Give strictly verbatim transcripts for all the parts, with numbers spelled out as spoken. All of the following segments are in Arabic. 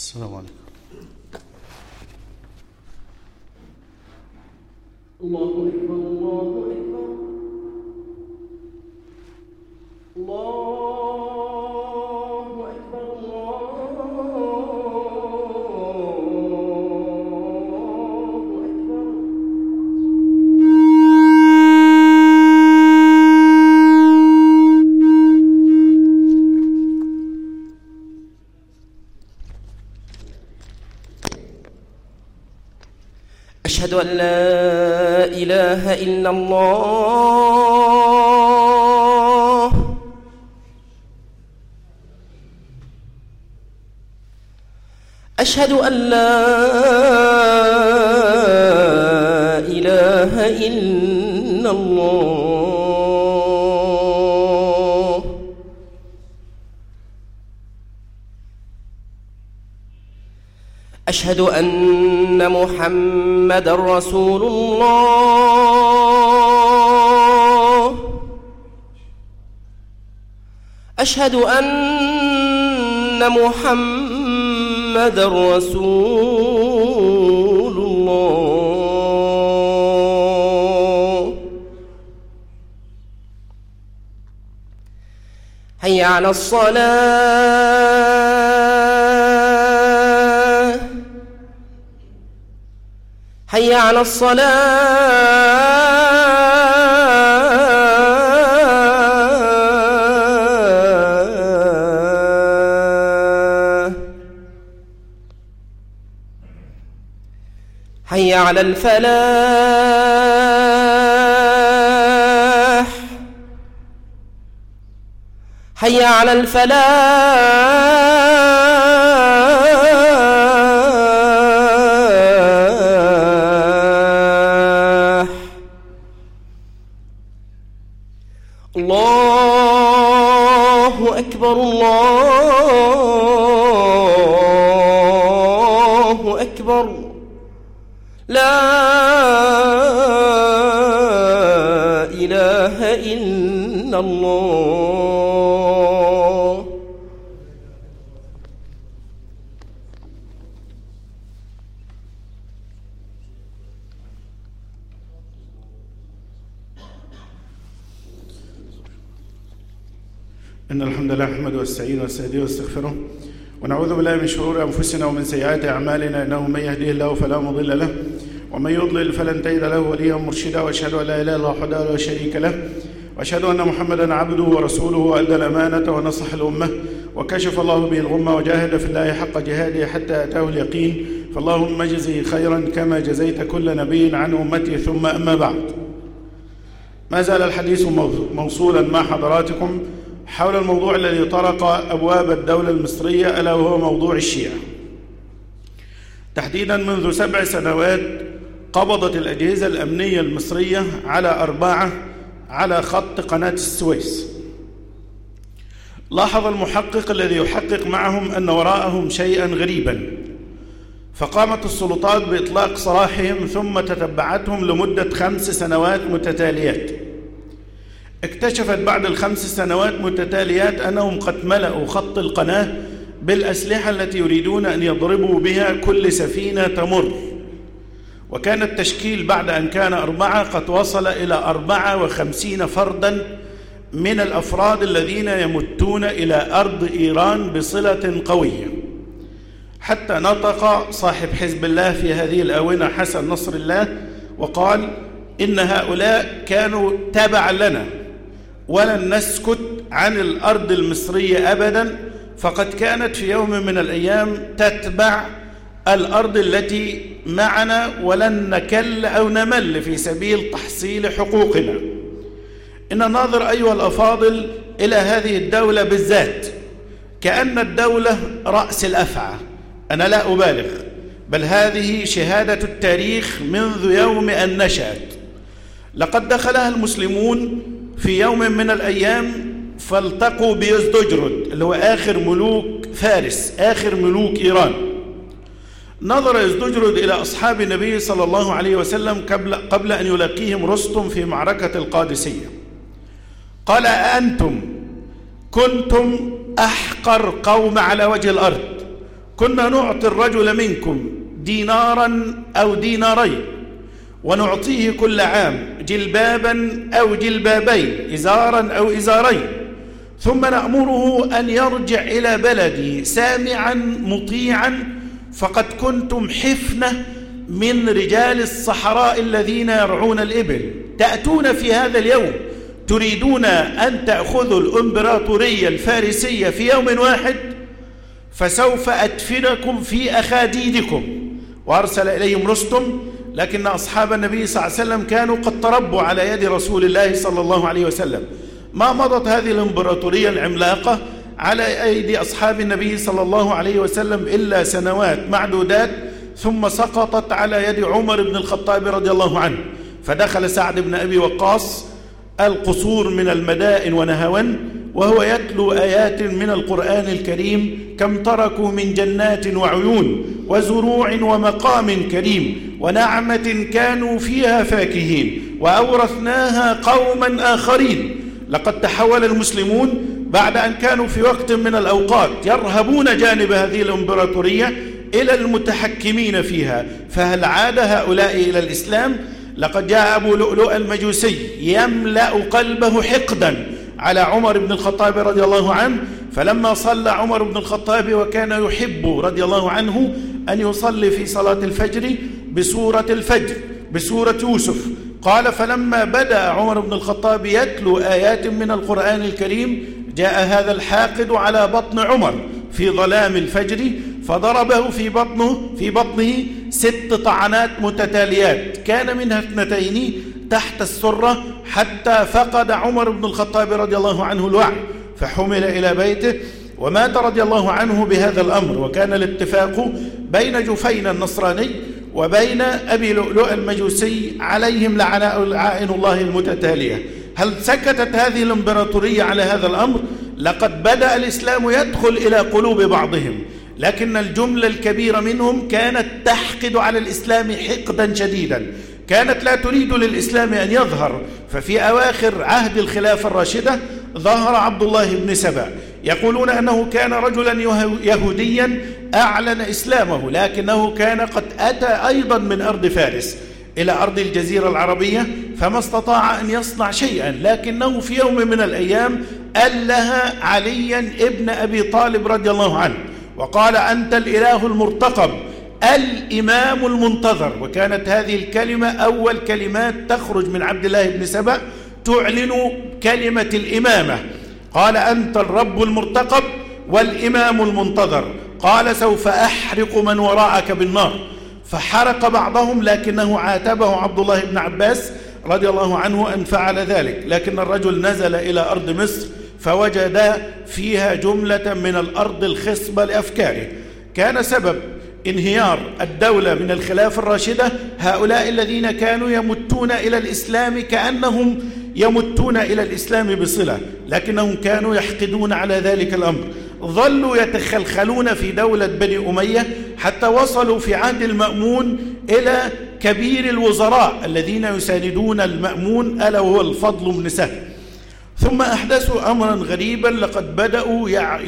السلام عليكم. الله أكبر الله أكبر الله أكبر الله أكبر. أشهد أن لا إله إلا الله. أشهد أن لا إله إلا الله. أشهد أن محمدًا رسول الله. أشهد أن محمدًا رسول الله. حي على الصلاة. حي على الصلاة. حي على الفلاح. حي على الفلاح. الله أكبر الله أكبر. لا إله إلا الله. إن الحمد لله نحمده ونستعينه ونستهديه ونستغفره ونعوذ بالله من شرور أنفسنا ومن سيئات أعمالنا، إنه من يهديه الله فلا مضل له ومن يضلل فلن تجد له وليا مرشدا، وأشهد أن لا إله إلا الله وحده لا شريك له، وأشهد أن محمدا عبده ورسوله وأدى الأمانة ونصح الأمة وكشف الله به الغمة وجاهد في الله حق جهاده حتى أتاه اليقين، فاللهم اجزه خيرا كما جزيت كل نبي عن أمته. ثم أما بعد، ما زال الحديث موصولا مع حضراتكم حول الموضوع الذي طرق أبواب الدولة المصرية، ألا وهو موضوع الشيعة. تحديدا منذ سبع سنوات قبضت الأجهزة الأمنية المصرية على أربعة على خط قناة السويس. لاحظ المحقق الذي يحقق معهم أن وراءهم شيئا غريبا، فقامت السلطات بإطلاق سراحهم ثم تتبعتهم لمدة خمس سنوات متتاليات. اكتشفت بعد الخمس سنوات متتاليات أنهم قد ملأوا خط القناة بالأسلحة التي يريدون أن يضربوا بها كل سفينة تمر، وكان التشكيل بعد أن كان أربعة قد وصل إلى أربعة وخمسين فرداً من الأفراد الذين يمتون إلى أرض إيران بصلة قوية، حتى نطق صاحب حزب الله في هذه الآونة حسن نصر الله وقال إن هؤلاء كانوا تبعا لنا ولن نسكت عن الأرض المصرية أبدا، فقد كانت في يوم من الأيام تتبع الأرض التي معنا، ولن نكل أو نمل في سبيل تحصيل حقوقنا. إن ننظر أيها الأفاضل إلى هذه الدولة بالذات كأن الدولة رأس الأفعى، أنا لا أبالغ، بل هذه شهادة التاريخ منذ يوم أن نشأت. لقد دخلها المسلمون في يوم من الأيام فالتقوا بيزدجرد اللي هو آخر ملوك فارس، آخر ملوك إيران. نظر يزدجرد إلى أصحاب النبي صلى الله عليه وسلم قبل, قبل أن يلاقيهم رستم في معركة القادسية. قال أنتم كنتم أحقر قوم على وجه الأرض، كنا نعطي الرجل منكم دينارا أو دينارين ونعطيه كل عام جلبابا أو جلبابين، إزارا أو إزارين، ثم نأمره أن يرجع إلى بلده سامعا مطيعا، فقد كنتم حفنة من رجال الصحراء الذين يرعون الإبل. تأتون في هذا اليوم تريدون أن تأخذوا الإمبراطورية الفارسية في يوم واحد، فسوف أدفنكم في أخاديدكم. وأرسل إليهم رستم، لكن أصحاب النبي صلى الله عليه وسلم كانوا قد تربوا على يد رسول الله صلى الله عليه وسلم. ما مضت هذه الإمبراطورية العملاقة على أيدي أصحاب النبي صلى الله عليه وسلم إلا سنوات معدودات، ثم سقطت على يد عمر بن الخطاب رضي الله عنه. فدخل سعد بن أبي وقاص القصور من المدائن ونهوان وهو يتلو آيات من القرآن الكريم: كم تركوا من جنات وعيون وزروع ومقام كريم ونعمة كانوا فيها فاكهين وأورثناها قوما آخرين. لقد تحول المسلمون بعد أن كانوا في وقت من الأوقات يرهبون جانب هذه الإمبراطورية إلى المتحكمين فيها، فهل عاد هؤلاء إلى الإسلام؟ لقد جاء أبو لؤلؤ المجوسي يملأ قلبه حقدا على عمر بن الخطاب رضي الله عنه، فلما صلى عمر بن الخطاب وكان يحب رضي الله عنه أن يصلي في صلاة الفجر بسورة الفجر بسورة يوسف، قال: فلما بدأ عمر بن الخطاب يتلو آيات من القرآن الكريم جاء هذا الحاقد على بطن عمر في ظلام الفجر فضربه في بطنه في بطنه ست طعنات متتاليات، كان منها اثنتين تحت السرة، حتى فقد عمر بن الخطاب رضي الله عنه الوعي فحمل إلى بيته ومات رضي الله عنه بهذا الأمر. وكان الاتفاق بين جفين النصراني وبين أبي لؤلؤ المجوسي عليهم لعائن الله المتتالية. هل سكتت هذه الإمبراطورية على هذا الأمر؟ لقد بدأ الإسلام يدخل إلى قلوب بعضهم، لكن الجملة الكبيرة منهم كانت تحقد على الإسلام حقدا شديدا، كانت لا تريد للإسلام أن يظهر. ففي أواخر عهد الخلافة الراشدة ظهر عبد الله بن سبأ، يقولون أنه كان رجلا يهوديا أعلن إسلامه، لكنه كان قد أتى أيضا من أرض فارس إلى أرض الجزيرة العربية فما استطاع أن يصنع شيئا، لكنه في يوم من الأيام أله عليا ابن أبي طالب رضي الله عنه وقال: أنت الإله المرتقب الإمام المنتظر. وكانت هذه الكلمة أول كلمات تخرج من عبد الله بن سبأ تعلن كلمة الإمامة. قال: أنت الرب المرتقب والإمام المنتظر. قال: سوف أحرق من وراءك بالنار. فحرق بعضهم، لكنه عاتبه عبد الله بن عباس رضي الله عنه أن فعل ذلك. لكن الرجل نزل إلى أرض مصر فوجد فيها جملة من الأرض الخصبة لأفكاره. كان سبب انهيار الدولة من الخلافة الراشدة هؤلاء الذين كانوا يمتون إلى الإسلام كأنهم يمتون إلى الإسلام بصلة، لكنهم كانوا يحقدون على ذلك الأمر. ظلوا يتخلخلون في دولة بني أمية حتى وصلوا في عهد المأمون إلى كبير الوزراء الذين يساندون المأمون ألا وهو الفضل بن سهل. ثم أحدثوا أمرا غريبا، لقد بدأوا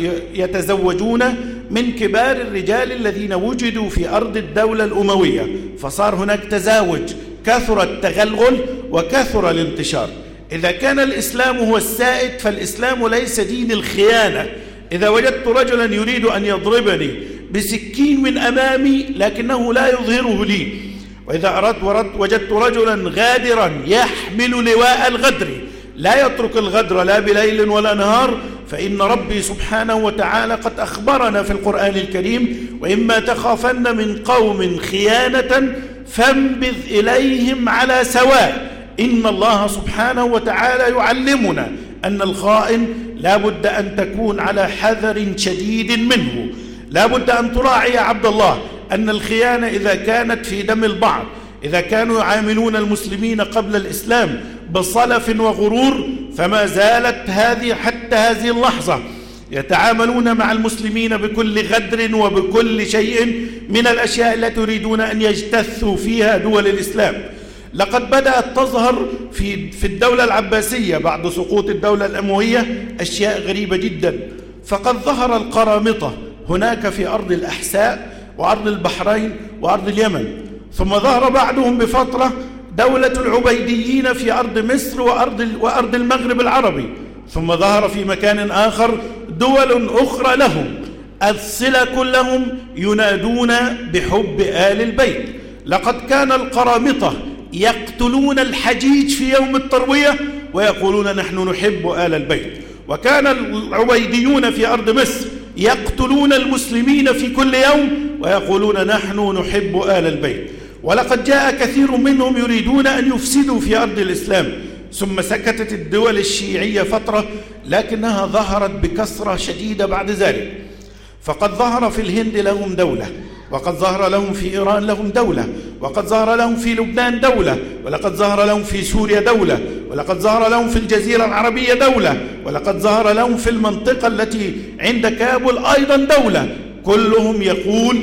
يتزوجون من كبار الرجال الذين وجدوا في أرض الدولة الأموية، فصار هناك تزاوج، كثر التغلغل وكثر الانتشار. إذا كان الإسلام هو السائد فالإسلام ليس دين الخيانة. إذا وجدت رجلا يريد أن يضربني بسكين من أمامي لكنه لا يظهره لي، وإذا أردت وجدت رجلا غادرا يحمل لواء الغدر لا يترك الغدر لا بليل ولا نهار، فإن ربي سبحانه وتعالى قد أخبرنا في القرآن الكريم: وإما تخافن من قوم خيانة فانبذ إليهم على سواء. إن الله سبحانه وتعالى يعلمنا أن الخائن لا بد أن تكون على حذر شديد منه، لا بد أن تراعي يا عبد الله أن الخيانة إذا كانت في دم البعض، إذا كانوا يعاملون المسلمين قبل الإسلام بصلف وغرور، فما زالت هذه حتى هذه اللحظة يتعاملون مع المسلمين بكل غدر وبكل شيء من الأشياء التي يريدون أن يجتثوا فيها دول الإسلام. لقد بدأت تظهر في في الدولة العباسية بعد سقوط الدولة الأموية أشياء غريبة جدا، فقد ظهر القرامطة هناك في أرض الأحساء وأرض البحرين وأرض اليمن. ثم ظهر بعدهم بفترة دولة العبيديين في أرض مصر وأرض, وأرض المغرب العربي. ثم ظهر في مكان آخر دول أخرى لهم الصلة كلهم ينادون بحب آل البيت. لقد كان القرامطة يقتلون الحجيج في يوم التروية ويقولون نحن نحب آل البيت، وكان العبيديون في أرض مصر يقتلون المسلمين في كل يوم ويقولون نحن نحب آل البيت. ولقد جاء كثير منهم يريدون أن يفسدوا في أرض الإسلام، ثم سكتت الدول الشيعية فترة لكنها ظهرت بكثرة شديدة بعد ذلك. فقد ظهر في الهند لهم دولة، وقد ظهر لهم في إيران لهم دولة، وقد ظهر لهم في لبنان دولة، ولقد ظهر لهم في سوريا دولة، ولقد ظهر لهم في الجزيرة العربية دولة، ولقد ظهر لهم في المنطقة التي عند كابول أيضا دولة. كلهم يقول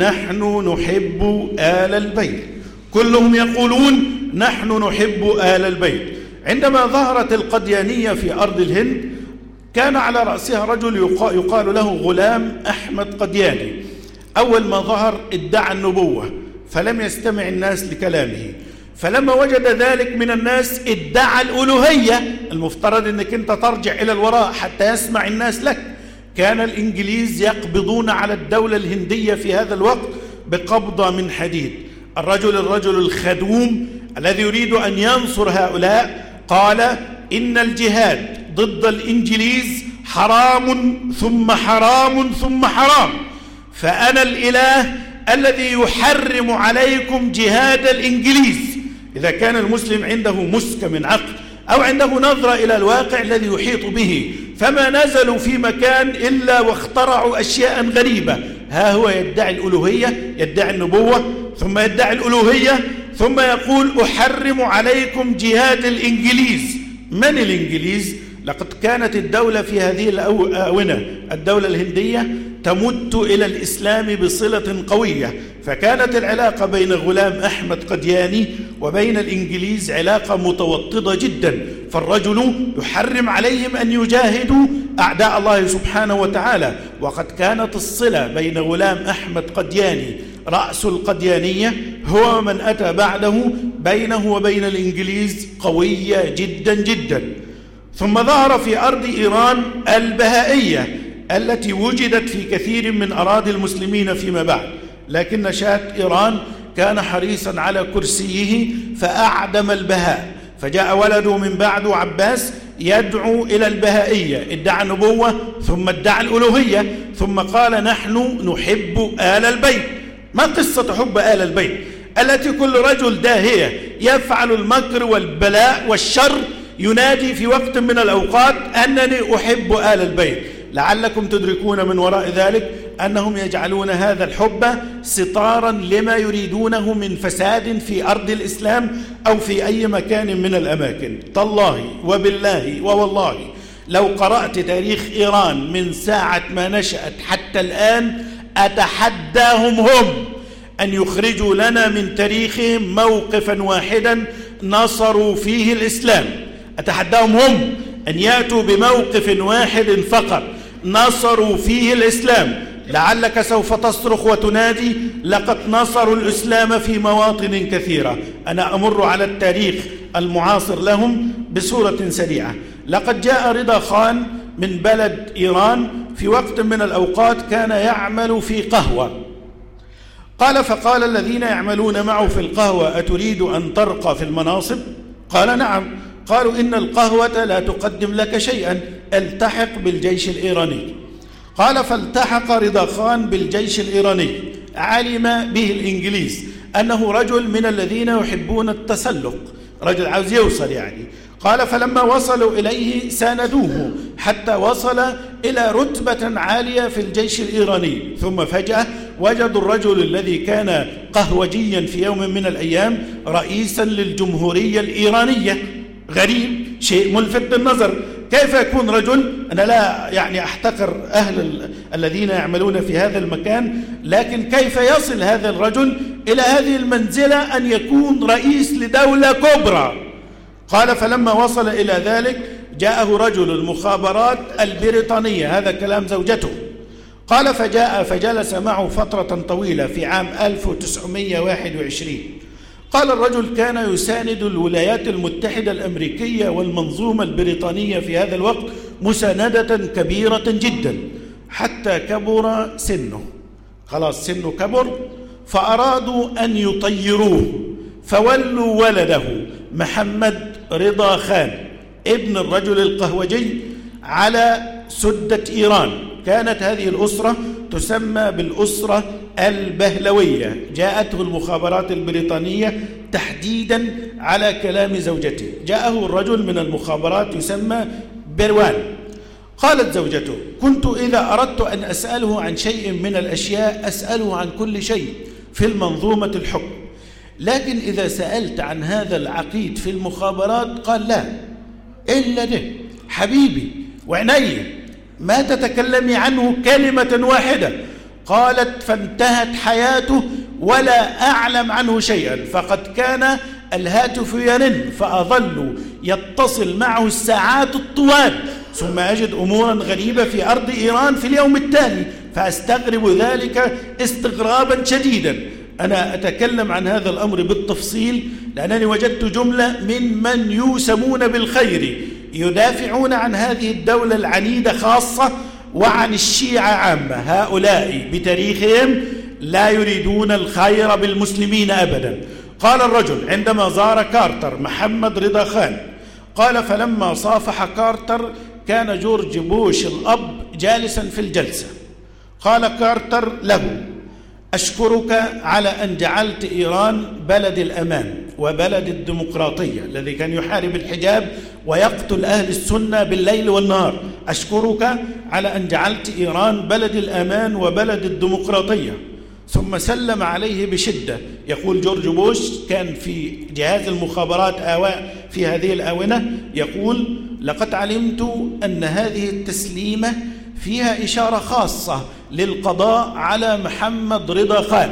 نحن نحب آل البيت، كلهم يقولون نحن نحب آل البيت. عندما ظهرت القديانية في أرض الهند كان على رأسها رجل يقال له غلام أحمد قدياني. أول ما ظهر ادعى النبوة فلم يستمع الناس لكلامه، فلما وجد ذلك من الناس ادعى الألوهية. المفترض أنك أنت ترجع إلى الوراء حتى يسمع الناس لك. كان الإنجليز يقبضون على الدولة الهندية في هذا الوقت بقبضة من حديد. الرجل الرجل الخدوم الذي يريد أن ينصر هؤلاء قال إن الجهاد ضد الإنجليز حرام ثم حرام ثم حرام، فأنا الإله الذي يحرم عليكم جهاد الإنجليز. إذا كان المسلم عنده مسك من عقل أو عنده نظرة إلى الواقع الذي يحيط به، فما نزلوا في مكان إلا واخترعوا أشياء غريبة. ها هو يدعي الألوهية، يدعي النبوة، ثم يدعي الألوهية، ثم يقول أحرم عليكم جهاد الإنجليز. من الإنجليز؟ لقد كانت الدولة في هذه الآونة الدولة الهندية تمت إلى الإسلام بصلة قوية، فكانت العلاقة بين غلام أحمد قدياني وبين الإنجليز علاقة متوطدة جدا. فالرجل يحرم عليهم أن يجاهدوا أعداء الله سبحانه وتعالى. وقد كانت الصلة بين غلام أحمد قدياني رأس القديانية هو من أتى بعده بينه وبين الإنجليز قوية جدا جدا. ثم ظهر في أرض إيران البهائية التي وجدت في كثير من أراضي المسلمين فيما بعد، لكن شاه إيران كان حريصا على كرسيه فأعدم البهاء، فجاء ولده من بعده عباس يدعو إلى البهائية، ادعى النبوة ثم ادعى الألوهية، ثم قال نحن نحب آل البيت. ما قصة حب آل البيت التي كل رجل داهية يفعل المكر والبلاء والشر ينادي في وقت من الأوقات أنني أحب آل البيت؟ لعلكم تدركون من وراء ذلك أنهم يجعلون هذا الحب ستارا لما يريدونه من فساد في أرض الإسلام أو في أي مكان من الأماكن. تالله وبالله ووالله لو قرأت تاريخ إيران من ساعة ما نشأت حتى الآن أتحداهم هم أن يخرجوا لنا من تاريخهم موقفا واحدا نصروا فيه الإسلام. أتحداهم هم أن يأتوا بموقف واحد فقط نصروا فيه الإسلام. لعلك سوف تصرخ وتنادي لقد نصروا الإسلام في مواطن كثيرة. أنا أمر على التاريخ المعاصر لهم بصورة سريعة. لقد جاء رضا خان من بلد إيران في وقت من الأوقات كان يعمل في قهوة، قال فقال الذين يعملون معه في القهوة أتريد أن ترقى في المناصب؟ قال نعم. قالوا إن القهوة لا تقدم لك شيئا، التحق بالجيش الإيراني. قال فالتحق رضا خان بالجيش الإيراني. علم به الإنجليز أنه رجل من الذين يحبون التسلق، رجل عاوز يوصل يعني. قال فلما وصلوا إليه ساندوه حتى وصل إلى رتبة عالية في الجيش الإيراني، ثم فجأة وجدوا الرجل الذي كان قهوجيا في يوم من الأيام رئيسا للجمهورية الإيرانية. غريب، شيء ملفت للنظر. كيف يكون رجل، أنا لا يعني أحتقر أهل ال... الذين يعملون في هذا المكان، لكن كيف يصل هذا الرجل إلى هذه المنزلة أن يكون رئيس لدولة كبرى؟ قال فلما وصل إلى ذلك جاءه رجل المخابرات البريطانية، هذا كلام زوجته، قال فجاء فجلس معه فترة طويلة في عام ألف وتسعمائة وواحد وعشرين. قال الرجل كان يساند الولايات المتحدة الأمريكية والمنظومة البريطانية في هذا الوقت مساندة كبيرة جدا حتى كبر سنه، خلاص سنه كبر، فأرادوا أن يطيروه، فولوا ولده محمد رضا خان ابن الرجل القهوجي على سدة إيران. كانت هذه الأسرة تسمى بالأسرة البهلوية، جاءته المخابرات البريطانية تحديدا على كلام زوجته، جاءه الرجل من المخابرات يسمى بروان. قالت زوجته: كنت إذا أردت أن أسأله عن شيء من الأشياء أسأله عن كل شيء في المنظومة الحكم، لكن إذا سألت عن هذا العقيد في المخابرات قال لا، إلا ده حبيبي وعناي ما تتكلمي عنه كلمة واحدة. قالت: فانتهت حياته ولا أعلم عنه شيئا، فقد كان الهاتف يرن فأظل يتصل معه الساعات الطوال، ثم أجد أمورا غريبة في أرض إيران في اليوم التالي فأستغرب ذلك استغرابا شديدا. أنا أتكلم عن هذا الأمر بالتفصيل لأنني وجدت جملة من من يوسمون بالخير يدافعون عن هذه الدولة العنيدة خاصة وعن الشيعة عامة. هؤلاء بتاريخهم لا يريدون الخير بالمسلمين أبدا. قال الرجل عندما زار كارتر محمد رضا خان، قال: فلما صافح كارتر كان جورج بوش الأب جالسا في الجلسة. قال كارتر له: أشكرك على أن جعلت إيران بلد الأمان وبلد الديمقراطية الذي كان يحارب الحجاب ويقتل أهل السنة بالليل والنهار. أشكرك على أن جعلت إيران بلد الأمان وبلد الديمقراطية. ثم سلم عليه بشدة. يقول جورج بوش كان في جهاز المخابرات آواء في هذه الآونة، يقول: لقد علمت أن هذه التسليمة فيها إشارة خاصة للقضاء على محمد رضا خان.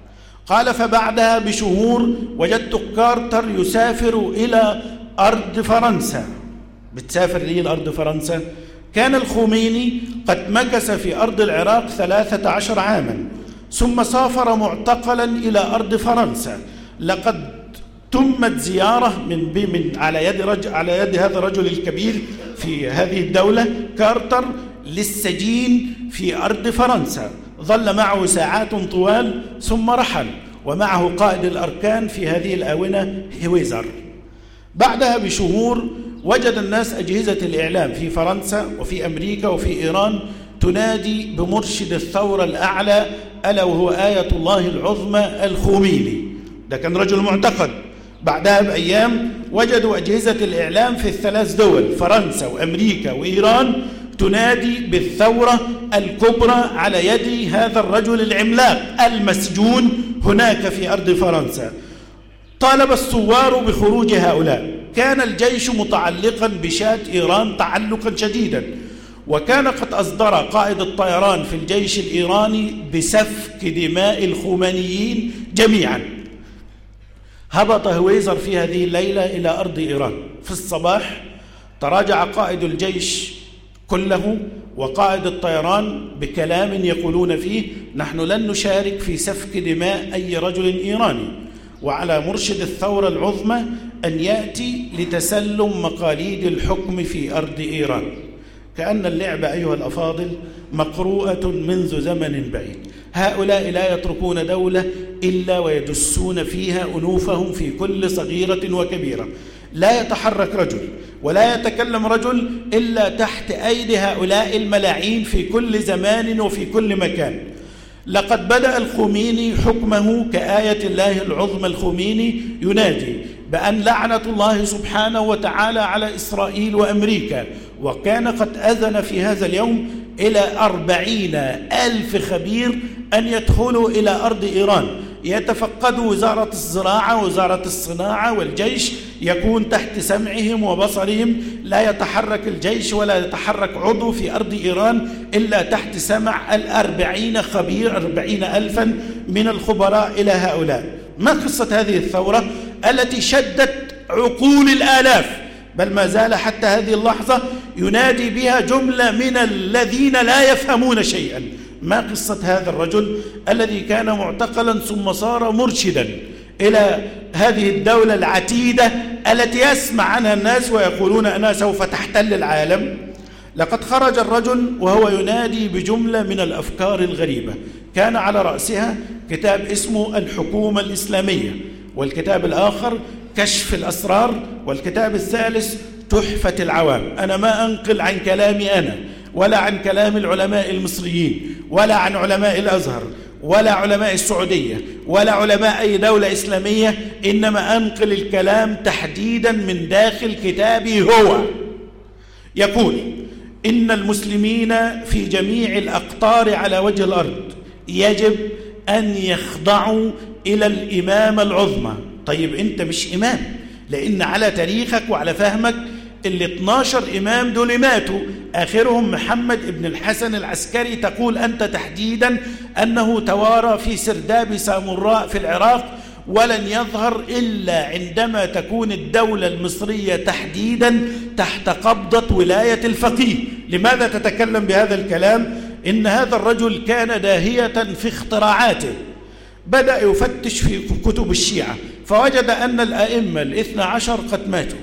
قال: فبعدها بشهور وجدت كارتر يسافر إلى أرض فرنسا. بتسافر ليه لأرض فرنسا؟ كان الخميني قد مكث في أرض العراق ثلاثة عشر عاما، ثم سافر معتقلا إلى أرض فرنسا. لقد تمت زيارة من, من على يد رجل على يد هذا الرجل الكبير في هذه الدولة كارتر للسجين في أرض فرنسا. ظل معه ساعات طوال ثم رحل، ومعه قائد الأركان في هذه الآونة هويزر. بعدها بشهور وجد الناس أجهزة الإعلام في فرنسا وفي أمريكا وفي إيران تنادي بمرشد الثورة الأعلى ألا وهو آية الله العظمى الخميني. ده كان رجل معتقد. بعدها بأيام وجدوا أجهزة الإعلام في الثلاث دول فرنسا وأمريكا وإيران تنادي بالثورة الكبرى على يد هذا الرجل العملاق المسجون هناك في أرض فرنسا. طالب الثوار بخروج هؤلاء. كان الجيش متعلقا بشاة إيران تعلقا شديدا، وكان قد أصدر قائد الطيران في الجيش الإيراني بسفك دماء الخمينيين جميعا. هبط هويزر في هذه الليلة إلى أرض إيران. في الصباح تراجع قائد الجيش كله وقائد الطيران بكلام يقولون فيه: نحن لن نشارك في سفك دماء أي رجل إيراني، وعلى مرشد الثورة العظمى أن يأتي لتسلم مقاليد الحكم في أرض إيران. كأن اللعبة أيها الأفاضل مقروءة منذ زمن بعيد. هؤلاء لا يتركون دولة إلا ويدسون فيها أنوفهم في كل صغيرة وكبيرة. لا يتحرك رجل ولا يتكلم رجل إلا تحت أيدي هؤلاء الملاعين في كل زمان وفي كل مكان. لقد بدأ الخميني حكمه كآية الله العظمى الخميني ينادي بأن لعنة الله سبحانه وتعالى على إسرائيل وأمريكا، وكان قد أذن في هذا اليوم إلى أربعين ألف خبير أن يدخلوا إلى أرض إيران يتفقدوا وزارة الزراعة ووزارة الصناعة، والجيش يكون تحت سمعهم وبصرهم. لا يتحرك الجيش ولا يتحرك عضو في أرض إيران إلا تحت سمع الأربعين خبير أربعين ألفا من الخبراء إلى هؤلاء. ما قصة هذه الثورة التي شدت عقول الآلاف، بل ما زال حتى هذه اللحظة ينادي بها جملة من الذين لا يفهمون شيئا. ما قصة هذا الرجل الذي كان معتقلا ثم صار مرشدا إلى هذه الدولة العتيدة التي يسمع عنها الناس ويقولون أنها سوف تحتل العالم؟ لقد خرج الرجل وهو ينادي بجملة من الأفكار الغريبة، كان على رأسها كتاب اسمه الحكومة الإسلامية، والكتاب الآخر كشف الأسرار، والكتاب الثالث تحفة العوام. أنا ما أنقل عن كلامي أنا ولا عن كلام العلماء المصريين ولا عن علماء الأزهر ولا علماء السعودية ولا علماء أي دولة إسلامية، إنما أنقل الكلام تحديدا من داخل كتابي هو. يقول إن المسلمين في جميع الأقطار على وجه الأرض يجب أن يخضعوا إلى الإمامة العظمى. طيب أنت مش إمام، لأن على تاريخك وعلى فهمك ال اثناشر إمام دول ماتوا، آخرهم محمد بن الحسن العسكري. تقول أنت تحديدا أنه توارى في سرداب سامراء في العراق ولن يظهر إلا عندما تكون الدولة المصرية تحديدا تحت قبضة ولاية الفقيه. لماذا تتكلم بهذا الكلام؟ إن هذا الرجل كان داهية في اختراعاته، بدأ يفتش في كتب الشيعة فوجد أن الأئمة الاثنى عشر قد ماتوا،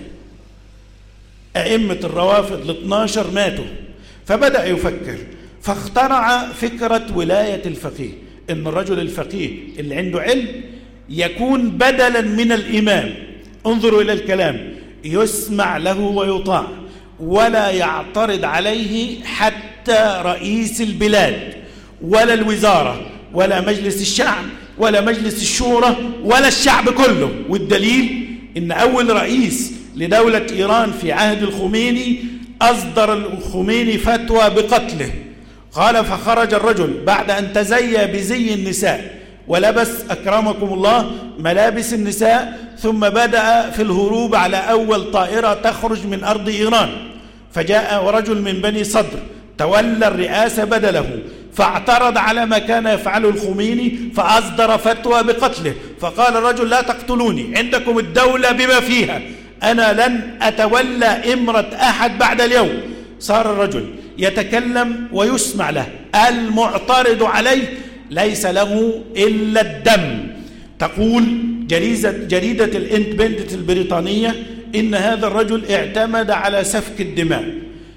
أئمة الروافض الاثنى عشر ماتوا، فبدأ يفكر فاخترع فكرة ولاية الفقيه، إن الرجل الفقيه اللي عنده علم يكون بدلا من الإمام. انظروا إلى الكلام، يسمع له ويطاع ولا يعترض عليه حتى رئيس البلاد ولا الوزارة ولا مجلس الشعب ولا مجلس الشورى ولا الشعب كله. والدليل إن أول رئيس لدولة إيران في عهد الخميني أصدر الخميني فتوى بقتله. قال فخرج الرجل بعد أن تزيى بزي النساء ولبس أكرمكم الله ملابس النساء، ثم بدأ في الهروب على أول طائرة تخرج من أرض إيران، فجاء ورجل من بني صدر تولى الرئاسة بدله، فاعترض على ما كان يفعله الخميني فأصدر فتوى بقتله. فقال الرجل لا تقتلوني، عندكم الدولة بما فيها، أنا لن أتولى إمرة أحد بعد اليوم. صار الرجل يتكلم ويسمع له، المعترض عليه ليس له إلا الدم. تقول جريدة, جريدة الإندبندنت البريطانية إن هذا الرجل اعتمد على سفك الدماء،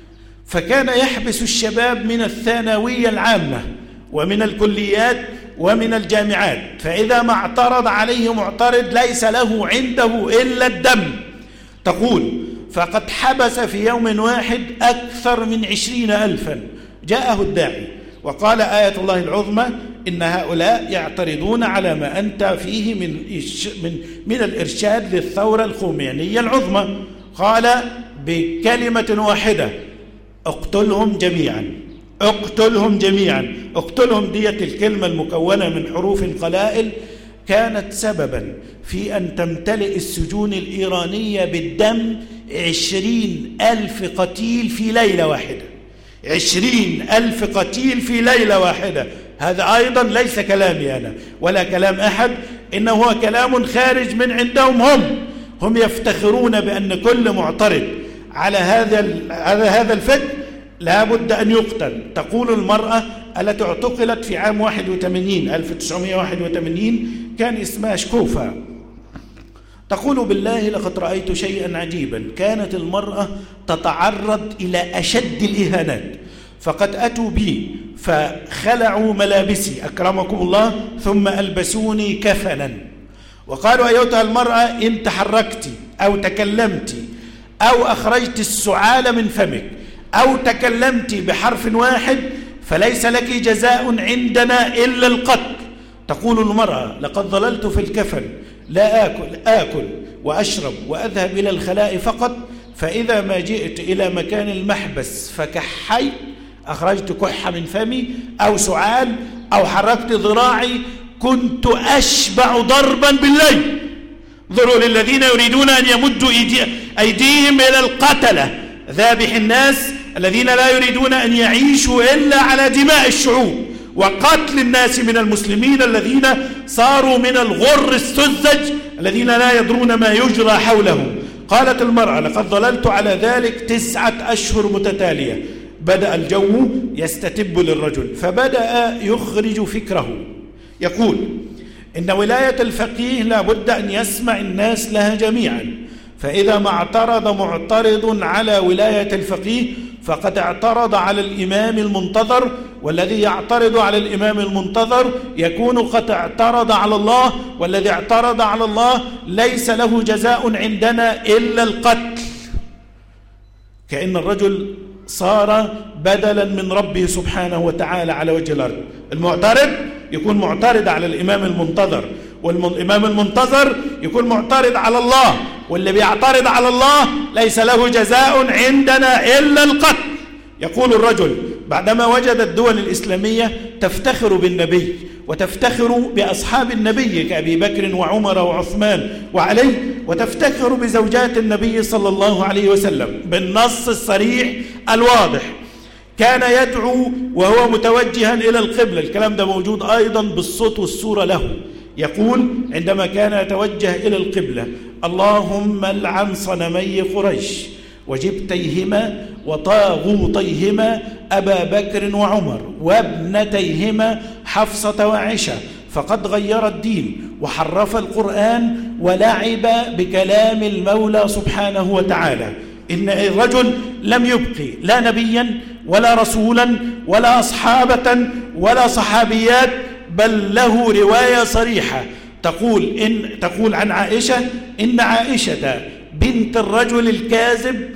فكان يحبس الشباب من الثانوية العامة ومن الكليات ومن الجامعات، فإذا ما اعترض عليه معترض ليس له عنده إلا الدم. تقول فقد حبس في يوم واحد أكثر من عشرين ألفا. جاءه الداعي وقال آية الله العظمى إن هؤلاء يعترضون على ما أنت فيه من, من, من الإرشاد للثورة الخمينية العظمى. قال بكلمة واحدة اقتلهم جميعا، اقتلهم جميعا. اقتلهم ديت الكلمة المكونة من حروف قلائل كانت سببا في أن تمتلئ السجون الإيرانية بالدم عشرين ألف قتيل في ليلة واحدة، عشرين ألف قتيل في ليلة واحدة. هذا أيضا ليس كلامي أنا ولا كلام أحد، إنه هو كلام خارج من عندهم هم. هم يفتخرون بأن كل معترض على هذا على هذا الفكر لا بد أن يقتل. تقول المرأة التي اعتقلت في عام واحد وثمانين ألف وتسعمائة وواحد وثمانين كان اسمها شكوفة، تقول بالله لقد رأيت شيئا عجيبا، كانت المرأة تتعرض إلى أشد الإهانات، فقد أتوا بي فخلعوا ملابسي أكرمكم الله ثم ألبسوني كفنا وقالوا أيتها المرأة إن تحركت أو تكلمت أو أخرجت السعال من فمك أو تكلمت بحرف واحد فليس لك جزاء عندنا إلا القتل. تقول المرأة لقد ظللت في الكفن لا آكل آكل وأشرب وأذهب إلى الخلاء فقط، فإذا ما جئت إلى مكان المحبس فكحيت أخرجت كحة من فمي أو سعال أو حركت ذراعي كنت أشبع ضربا بالليل. انظروا للذين يريدون أن يمدوا أيديهم إلى القتلة ذابح الناس الذين لا يريدون أن يعيشوا إلا على دماء الشعوب وقتل الناس من المسلمين الذين صاروا من الغر السذج الذين لا يدرون ما يجرى حولهم. قالت المرأة: لقد ظللت على ذلك تسعة أشهر متتالية. بدأ الجو يستتب للرجل، فبدأ يخرج فكره، يقول: إن ولاية الفقيه لا بد أن يسمع الناس لها جميعا، فإذا ما اعترض معترض على ولاية الفقيه فقد اعترض على الإمام المنتظر، والذي يعترض على الإمام المنتظر يكون قد اعترض على الله، والذي اعترض على الله ليس له جزاء عندنا إلا القتل. كأن الرجل صار بدلا من ربه سبحانه وتعالى على وجه الأرض. المعترض يكون معترض على الإمام المنتظر، والإمام المنتظر يكون معترض على الله، واللي بيعترض على الله ليس له جزاء عندنا إلا القتل. يقول الرجل: بعدما وجد الدول الإسلامية تفتخر بالنبي وتفتخر بأصحاب النبي كأبي بكر وعمر وعثمان وعلي، وتفتخر بزوجات النبي صلى الله عليه وسلم بالنص الصريح الواضح، كان يدعو وهو متوجها إلى القبلة. الكلام ده موجود أيضا بالصوت والصورة له. يقول عندما كان يتوجه إلى القبلة: اللهم العن صنمي قريش وجبتيهما وطاغوتيهما أبا بكر وعمر وابنتيهما حفصة وعائشة، فقد غير الدين وحرف القرآن ولعب بكلام المولى سبحانه وتعالى. إن الرجل لم يبقي لا نبيا ولا رسولا ولا أصحابة ولا صحابيات، بل له رواية صريحة تقول إن تقول عن عائشة: إن عائشة بنت الرجل الكاذب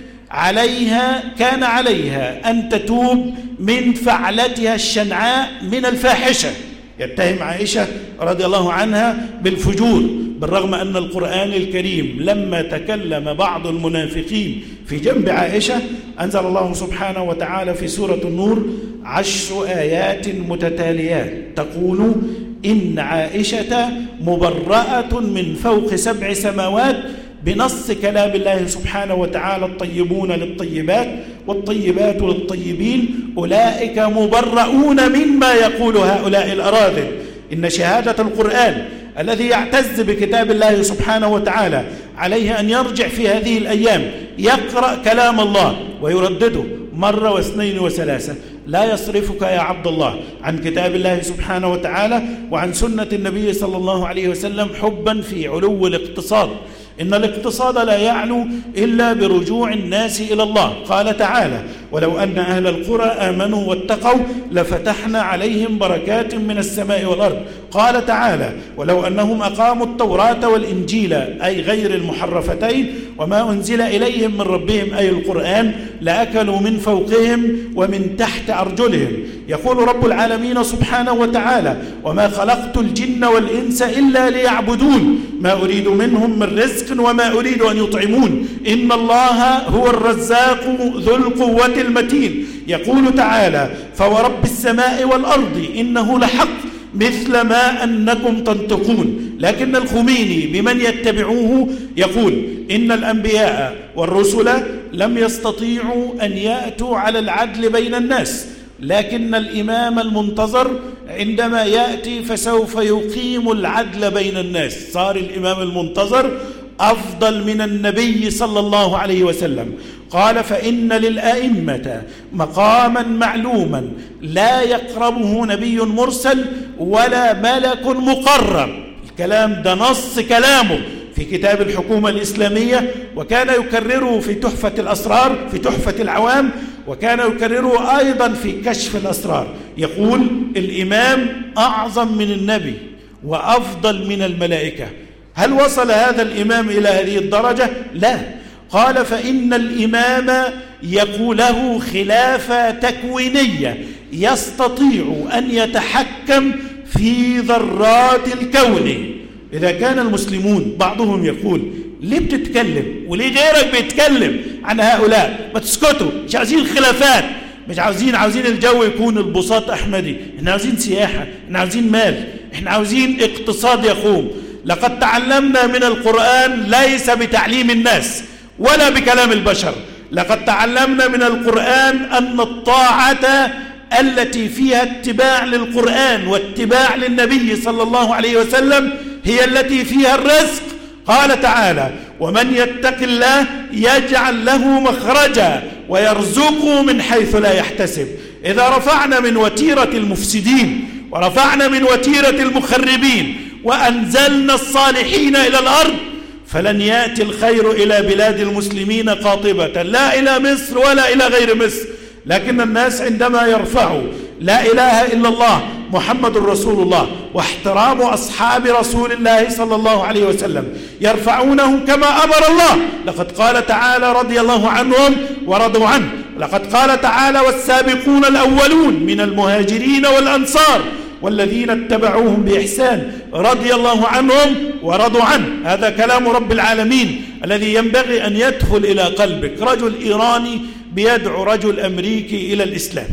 عليها كان عليها أن تتوب من فعلتها الشنعاء من الفاحشة. يتهم عائشة رضي الله عنها بالفجور، بالرغم أن القرآن الكريم لما تكلم بعض المنافقين في جنب عائشة أنزل الله سبحانه وتعالى في سورة النور عشر آيات متتاليات تقول: إن عائشة مبرأة من فوق سبع سماوات، بنص كلام الله سبحانه وتعالى: الطيبون للطيبات والطيبات للطيبين أولئك مبرؤون مما يقول هؤلاء الأراذل. إن شهادة القرآن الذي يعتز بكتاب الله سبحانه وتعالى عليه أن يرجع في هذه الأيام يقرأ كلام الله ويردده مرة واثنين وثلاثة، لا يصرفك يا عبد الله عن كتاب الله سبحانه وتعالى وعن سنة النبي صلى الله عليه وسلم حبا في علو الاقتصاد. إن الاقتصاد لا يعلو إلا برجوع الناس إلى الله. قال تعالى: ولو أن أهل القرى آمنوا واتقوا لفتحنا عليهم بركات من السماء والأرض. قال تعالى: ولو أنهم أقاموا التوراة والإنجيل أي غير المحرفتين وما أنزل إليهم من ربهم أي القرآن لأكلوا من فوقهم ومن تحت أرجلهم. يقول رب العالمين سبحانه وتعالى: وما خلقت الجن والإنس إلا ليعبدون ما أريد منهم من رزق وما أريد أن يطعمون إن الله هو الرزاق ذو القوة المتين. يقول تعالى: فورب السماء والأرض إنه لحق مثل ما أنكم تنطقون. لكن الخميني بمن يتبعوه يقول: إن الأنبياء والرسل لم يستطيعوا أن يأتوا على العدل بين الناس، لكن الإمام المنتظر عندما يأتي فسوف يقيم العدل بين الناس. صار الإمام المنتظر أفضل من النبي صلى الله عليه وسلم. قال: فإن للأئمة مقاما معلوما لا يقربه نبي مرسل ولا ملك مقرب. الكلام ده نص كلامه في كتاب الحكومة الإسلامية، وكان يكرره في تحفة الأسرار في تحفة العوام، وكان يكرره أيضا في كشف الأسرار. يقول: الإمام أعظم من النبي وأفضل من الملائكة. هل وصل هذا الإمام إلى هذه الدرجة؟ لا. قال: فإن الإمام يكون له خلافة تكوينية يستطيع أن يتحكم في ذرات الكون. إذا كان المسلمون بعضهم يقول: ليه بتتكلم وليه غيرك بيتكلم عن هؤلاء؟ ما تسكتوا، مش عاوزين خلافات، مش عاوزين عاوزين الجو يكون البساط أحمدي، احنا عاوزين سياحة، احنا عاوزين مال، احنا عاوزين اقتصاد يقوم. لقد تعلمنا من القرآن ليس بتعليم الناس ولا بكلام البشر. لقد تعلمنا من القرآن أن الطاعة التي فيها اتباع للقرآن واتباع للنبي صلى الله عليه وسلم هي التي فيها الرزق. قال تعالى: ومن يتق الله يجعل له مخرجا ويرزقه من حيث لا يحتسب. إذا رفعنا من وتيرة المفسدين ورفعنا من وتيرة المخربين وأنزلنا الصالحين إلى الأرض فلن يأتي الخير إلى بلاد المسلمين قاطبة، لا إلى مصر ولا إلى غير مصر. لكن الناس عندما يرفعوا لا إله إلا الله محمد رسول الله واحترام أصحاب رسول الله صلى الله عليه وسلم يرفعونهم كما أمر الله. لقد قال تعالى رضي الله عنهم ورضوا عنه، لقد قال تعالى والسابقون الأولون من المهاجرين والأنصار والذين اتبعوهم بإحسان رضي الله عنهم ورضوا عنه. هذا كلام رب العالمين الذي ينبغي أن يدخل إلى قلبك. رجل إيراني بيدعو رجل أمريكي إلى الإسلام،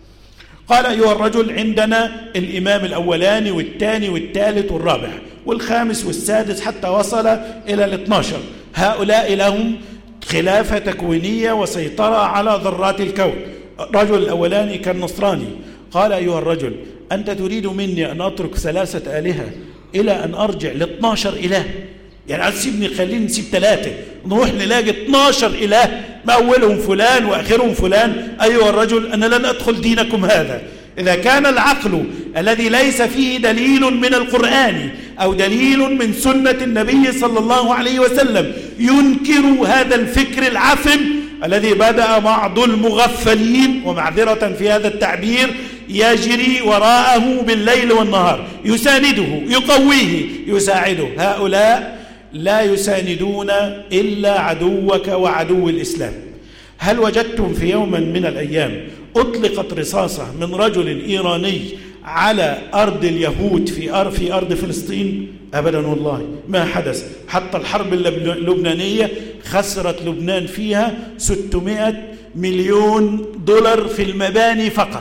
قال أيها الرجل عندنا الإمام الأولاني والثاني والثالث والرابع والخامس والسادس حتى وصل إلى الاثناشر، هؤلاء لهم خلافة تكوينية وسيطرة على ذرات الكون. الرجل الأولاني كان نصراني، قال أيها الرجل أنت تريد مني أن أترك ثلاثة آلهة إلى أن أرجع لاثناشر إله؟ يعني أسيبني خليني نسيب ثلاثة نروح نلاقي اثناشر إله ما أولهم فلان وآخرهم فلان؟ أيها الرجل أنا لن أدخل دينكم هذا. إذا كان العقل الذي ليس فيه دليل من القرآن أو دليل من سنة النبي صلى الله عليه وسلم ينكر هذا الفكر العفن الذي بدأ بعض المغفلين ومعذرة في هذا التعبير يجري وراءه بالليل والنهار، يسانده يقويه يساعده. هؤلاء لا يساندون إلا عدوك وعدو الإسلام. هل وجدتم في يوم من الأيام أطلقت رصاصة من رجل إيراني على أرض اليهود في أرض, في أرض فلسطين؟ أبدا والله ما حدث. حتى الحرب اللبنانية خسرت لبنان فيها ستمائة مليون دولار في المباني فقط،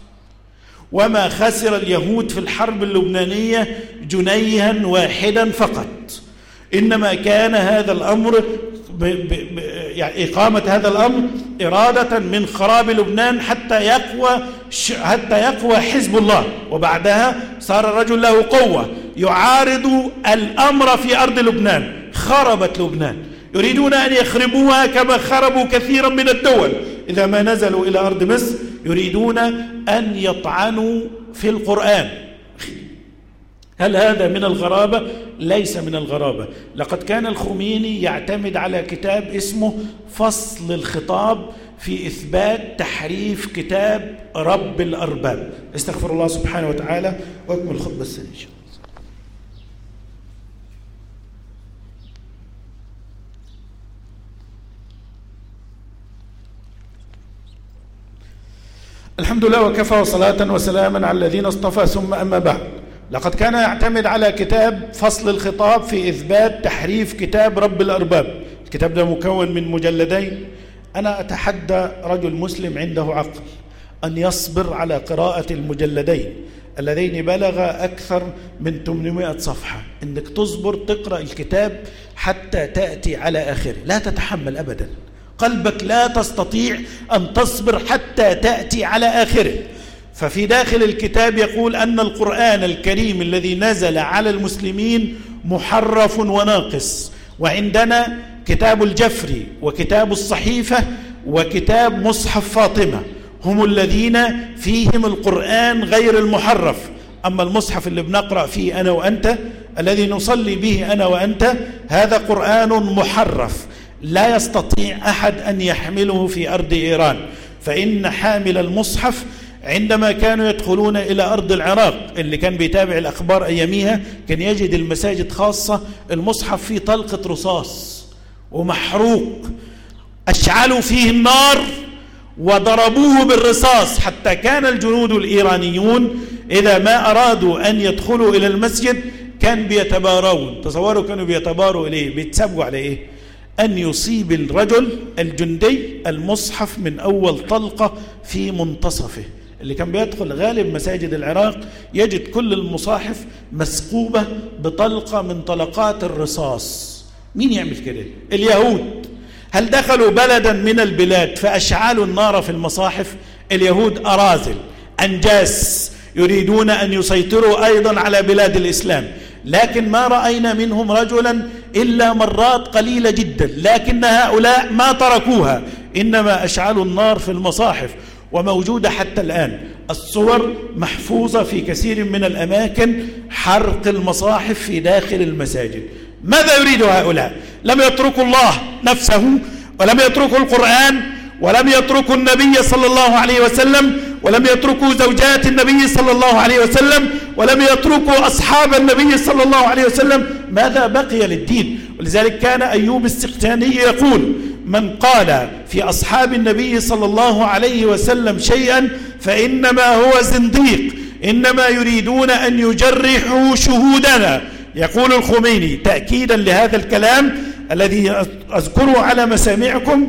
وما خسر اليهود في الحرب اللبنانية جنيها واحدا فقط. إنما كان هذا الأمر ب ب ب يعني إقامة هذا الأمر إرادة من خراب لبنان حتى يقوى حتى يقوى حزب الله، وبعدها صار الرجل له قوة يعارض الأمر في أرض لبنان. خربت لبنان، يريدون أن يخربوها كما خربوا كثيرا من الدول. إذا ما نزلوا إلى أرض مصر يريدون أن يطعنوا في القرآن. هل هذا من الغرابة؟ ليس من الغرابة. لقد كان الخميني يعتمد على كتاب اسمه فصل الخطاب في إثبات تحريف كتاب رب الأرباب. استغفر الله سبحانه وتعالى وأكمل الخطبة السنة. الحمد لله وكفى وصلاة وسلاما على الذين اصطفى، ثم أما بعد. لقد كان يعتمد على كتاب فصل الخطاب في إثبات تحريف كتاب رب الأرباب. الكتاب ده مكون من مجلدين. أنا أتحدى رجل مسلم عنده عقل أن يصبر على قراءة المجلدين اللذين بلغ أكثر من ثمانمائة صفحة، إنك تصبر تقرأ الكتاب حتى تأتي على آخره. لا تتحمل أبدا، قلبك لا تستطيع أن تصبر حتى تأتي على آخره. ففي داخل الكتاب يقول أن القرآن الكريم الذي نزل على المسلمين محرف وناقص، وعندنا كتاب الجفري وكتاب الصحيفة وكتاب مصحف فاطمة هم الذين فيهم القرآن غير المحرف. أما المصحف اللي بنقرأ فيه أنا وأنت الذي نصلي به أنا وأنت هذا قرآن محرف لا يستطيع أحد أن يحمله في أرض إيران. فإن حامل المصحف عندما كانوا يدخلون إلى أرض العراق، اللي كان بيتابع الأخبار أياميها كان يجد المساجد خاصة المصحف فيه طلقة رصاص ومحروق، أشعلوا فيه النار وضربوه بالرصاص، حتى كان الجنود الإيرانيون إذا ما أرادوا أن يدخلوا إلى المسجد كان بيتبارون. تصوروا كانوا بيتباروا إليه، بيتسابقوا على إيه؟ أن يصيب الرجل الجندي المصحف من أول طلقة في منتصفه. اللي كان بيدخل غالب مساجد العراق يجد كل المصاحف مسقوبة بطلقة من طلقات الرصاص. مين يعمل كده؟ اليهود. هل دخلوا بلدا من البلاد فأشعلوا النار في المصاحف؟ اليهود أراذل أنجاس يريدون أن يسيطروا أيضا على بلاد الإسلام، لكن ما رأينا منهم رجلا إلا مرات قليلة جدا، لكن هؤلاء ما تركوها، إنما أشعلوا النار في المصاحف، وموجودة حتى الآن الصور محفوظة في كثير من الأماكن، حرق المصاحف في داخل المساجد. ماذا يريد هؤلاء؟ لم يتركوا الله نفسه، ولم يتركوا القرآن، ولم يتركوا النبي صلى الله عليه وسلم، ولم يتركوا زوجات النبي صلى الله عليه وسلم، ولم يتركوا أصحاب النبي صلى الله عليه وسلم. ماذا بقي للدين؟ ولذلك كان أيوب السختياني يقول: من قال في أصحاب النبي صلى الله عليه وسلم شيئا فإنما هو زنديق، إنما يريدون أن يجرحوا شهودنا. يقول الخميني تأكيدا لهذا الكلام الذي أذكره على مسامعكم: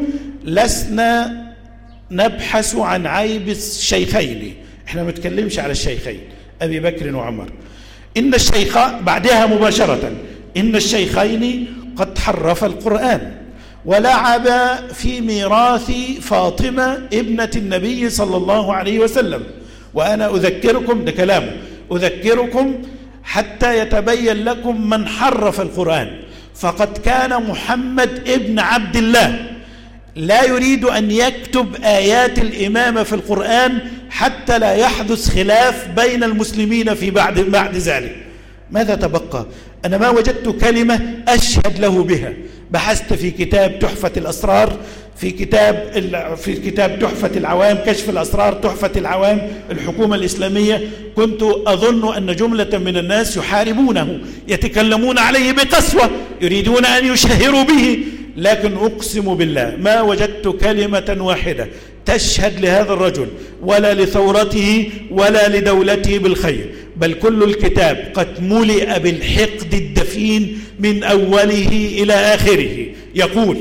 لسنا نبحث عن عيب الشيخين، احنا ما نتكلمش على الشيخين أبي بكر وعمر. إن الشيخ بعدها مباشرة: إن الشيخين قد حرف القرآن ولعب في ميراث فاطمة ابنة النبي صلى الله عليه وسلم. وأنا أذكركم، ده كلامه، أذكركم حتى يتبين لكم من حرف القرآن. فقد كان محمد ابن عبد الله لا يريد أن يكتب آيات الإمامة في القرآن حتى لا يحدث خلاف بين المسلمين في بعد, بعد ذلك. ماذا تبقى؟ أنا ما وجدت كلمة أشهد له بها. بحثت في كتاب تحفة الأسرار، في كتاب في كتاب تحفة العوام، كشف الأسرار، تحفة العوام، الحكومة الإسلامية. كنت أظن أن جملة من الناس يحاربونه، يتكلمون عليه بقسوة، يريدون أن يشهروا به، لكن أقسم بالله ما وجدت كلمة واحدة تشهد لهذا الرجل ولا لثورته ولا لدولته بالخير، بل كل الكتاب قد ملئ بالحقد الدفين من أوله إلى آخره. يقول: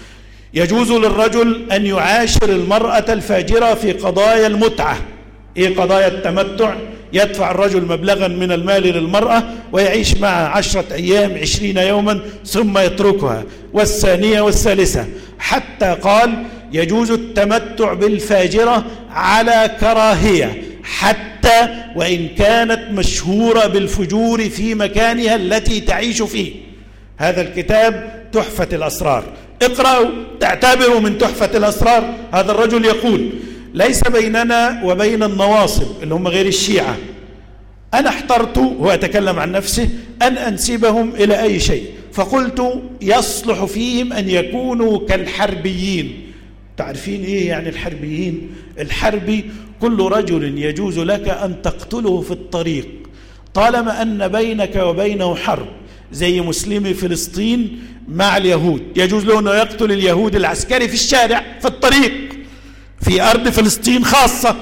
يجوز للرجل أن يعاشر المرأة الفاجرة في قضايا المتعة. إيه قضايا التمتع؟ يدفع الرجل مبلغا من المال للمرأة ويعيش معها عشرة أيام عشرين يوما ثم يتركها. والثانية والثالثة، حتى قال: يجوز التمتع بالفاجرة على كراهية حتى وإن كانت مشهورة بالفجور في مكانها التي تعيش فيه. هذا الكتاب تحفة الأسرار، اقرأوا تعتبروا من تحفة الأسرار. هذا الرجل يقول: ليس بيننا وبين النواصب اللي هم غير الشيعة، أنا احترت، هو يتكلم عن نفسه، أن أنسبهم إلى أي شيء، فقلت يصلح فيهم أن يكونوا كالحربيين. تعرفين إيه يعني الحربيين؟ الحربي كل رجل يجوز لك أن تقتله في الطريق طالما أن بينك وبينه حرب، زي مسلمي فلسطين مع اليهود، يجوز له أنه يقتل اليهود العسكري في الشارع في الطريق في أرض فلسطين خاصة.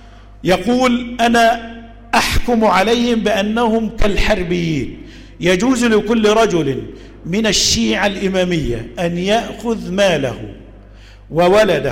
يقول: أنا أحكم عليهم بأنهم كالحربيين. يجوز لكل رجل من الشيعة الإمامية أن يأخذ ماله وولده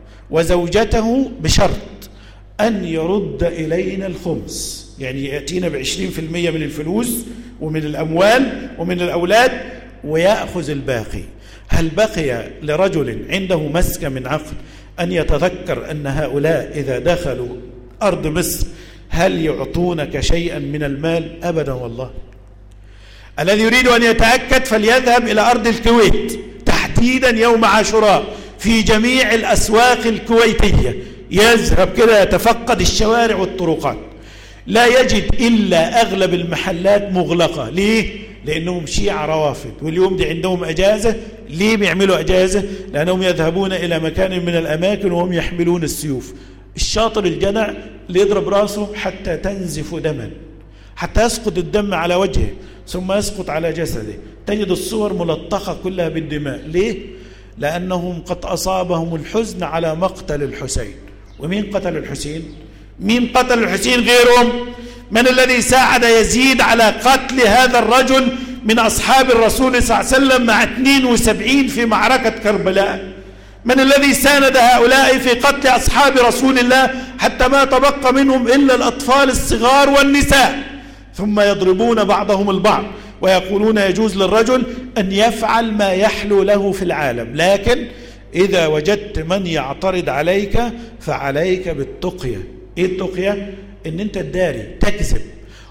وزوجته بشرط أن يرد إلينا الخمس، يعني يأتينا بعشرين في المية من الفلوس ومن الأموال ومن الأولاد ويأخذ الباقي. هل بقي لرجل عنده مسكة من عقل أن يتذكر أن هؤلاء إذا دخلوا أرض مصر هل يعطونك شيئا من المال؟ أبدا والله. الذي يريد أن يتأكد فليذهب إلى أرض الكويت تحديدا يوم عاشوراء في جميع الأسواق الكويتية، يذهب كده يتفقد الشوارع والطرقات، لا يجد إلا أغلب المحلات مغلقة. ليه؟ لأنهم شيعة روافد، واليوم دي عندهم أجازة. ليه بيعملوا أجازة؟ لأنهم يذهبون إلى مكان من الأماكن وهم يحملون السيوف. الشاطر الجدع اللي يضرب راسه حتى تنزف دما، حتى يسقط الدم على وجهه ثم يسقط على جسده، تجد الصور ملطخة كلها بالدماء. ليه؟ لأنهم قد أصابهم الحزن على مقتل الحسين. ومين قتل الحسين؟ مين قتل الحسين غيرهم؟ من الذي ساعد يزيد على قتل هذا الرجل من أصحاب الرسول صلى الله عليه وسلم مع اثنين وسبعين في معركة كربلاء؟ من الذي ساند هؤلاء في قتل أصحاب رسول الله حتى ما تبقى منهم إلا الأطفال الصغار والنساء؟ ثم يضربون بعضهم البعض ويقولون يجوز للرجل أن يفعل ما يحلو له في العالم، لكن إذا وجدت من يعترض عليك فعليك بالتقية. إيه التقية؟ إن أنت تداري، تكذب،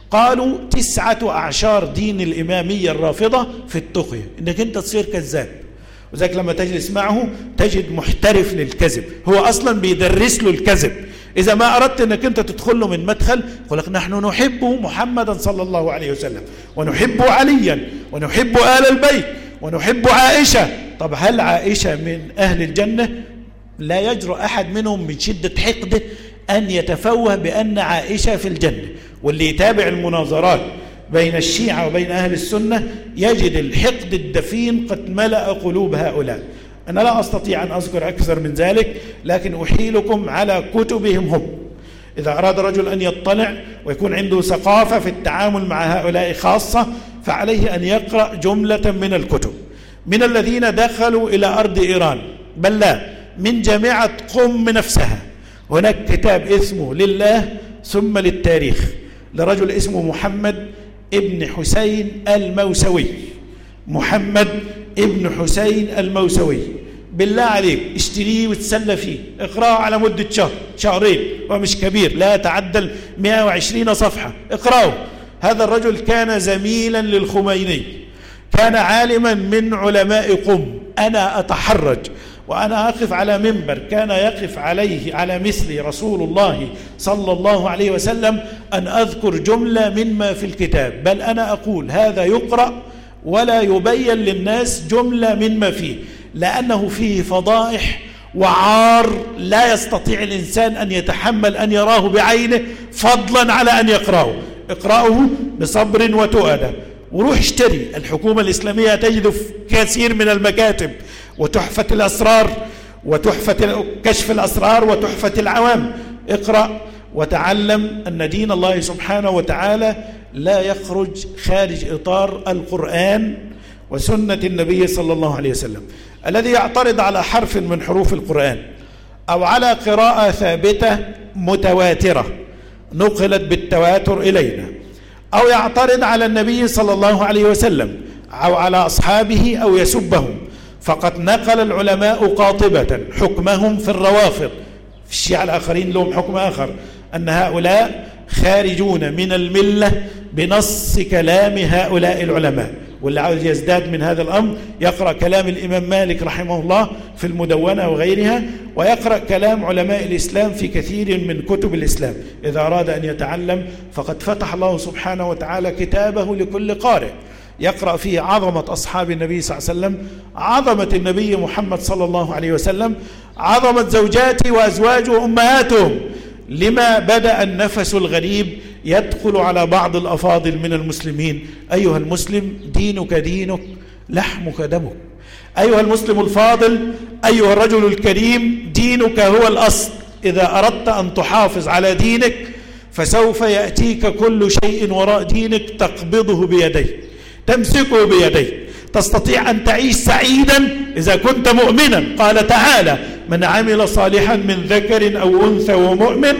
قالوا تسعة أعشار دين الإمامية الرافضة في التقية، إنك أنت تصير كذاب. وذلك لما تجلس معه تجد محترف للكذب، هو أصلا بيدرس له الكذب. إذا ما أردت أنك أنت تدخل له من مدخل، يقول لك نحن نحب محمدا صلى الله عليه وسلم، ونحب عليا، ونحب آل البيت، ونحب عائشة. طب هل عائشة من أهل الجنة؟ لا يجرؤ أحد منهم من شدة حقده أن يتفوه بأن عائشة في الجنة. واللي يتابع المناظرات بين الشيعة وبين أهل السنة يجد الحقد الدفين قد ملأ قلوب هؤلاء. أنا لا أستطيع أن أذكر أكثر من ذلك، لكن أحيلكم على كتبهم هم. إذا أراد رجل أن يطلع ويكون عنده ثقافة في التعامل مع هؤلاء خاصة، فعليه أن يقرأ جملة من الكتب من الذين دخلوا إلى أرض إيران، بل لا، من جامعة قم نفسها. هناك كتاب اسمه لله ثم للتاريخ لرجل اسمه محمد ابن حسين الموسوي. محمد ابن حسين الموسوي، بالله عليك اشتريه وتسلى فيه، اقراه على مدة شهر شهرين، ومش كبير، لا يتعدى مئة وعشرين صفحة، اقراه. هذا الرجل كان زميلا للخميني، كان عالما من علماء قم. أنا أتحرج وأنا أقف على منبر كان يقف عليه على مثل رسول الله صلى الله عليه وسلم أن أذكر جملة مما في الكتاب، بل أنا أقول هذا يقرأ ولا يبين للناس جملة مما فيه، لأنه فيه فضائح وعار لا يستطيع الإنسان أن يتحمل أن يراه بعينه، فضلا على أن يقرأه. اقرأه بصبر وتؤدى، وروح اشتري. الحكومة الإسلامية تجد في كثير من المكاتب، وتحفة الأسرار، وتحفة كشف الأسرار، وتحفة العوام. اقرأ وتعلم أن دين الله سبحانه وتعالى لا يخرج خارج إطار القرآن وسنة النبي صلى الله عليه وسلم. الذي يعترض على حرف من حروف القرآن أو على قراءة ثابتة متواترة نقلت بالتواتر إلينا، أو يعترض على النبي صلى الله عليه وسلم أو على أصحابه أو يسبهم، فقد نقل العلماء قاطبة حكمهم في الروافض، في الشيعة الآخرين لهم حكم آخر، أن هؤلاء خارجون من الملة بنص كلام هؤلاء العلماء. واللي عاوز يزداد من هذا الأمر يقرأ كلام الإمام مالك رحمه الله في المدونة وغيرها، ويقرأ كلام علماء الإسلام في كثير من كتب الإسلام. إذا أراد أن يتعلم فقد فتح الله سبحانه وتعالى كتابه لكل قارئ يقرأ فيه عظمة أصحاب النبي صلى الله عليه وسلم، عظمة النبي محمد صلى الله عليه وسلم، عظمة زوجاته وأزواجه وأمهاتهم. لما بدأ النفس الغريب يدخل على بعض الأفاضل من المسلمين. أيها المسلم دينك دينك، لحمك دمك. أيها المسلم الفاضل، أيها الرجل الكريم، دينك هو الأصل. إذا أردت أن تحافظ على دينك فسوف يأتيك كل شيء وراء دينك تقبضه بيديك، تمسكه بيديك. تستطيع أن تعيش سعيدا إذا كنت مؤمنا. قال تعالى: من عمل صالحا من ذكر أو أنثى ومؤمن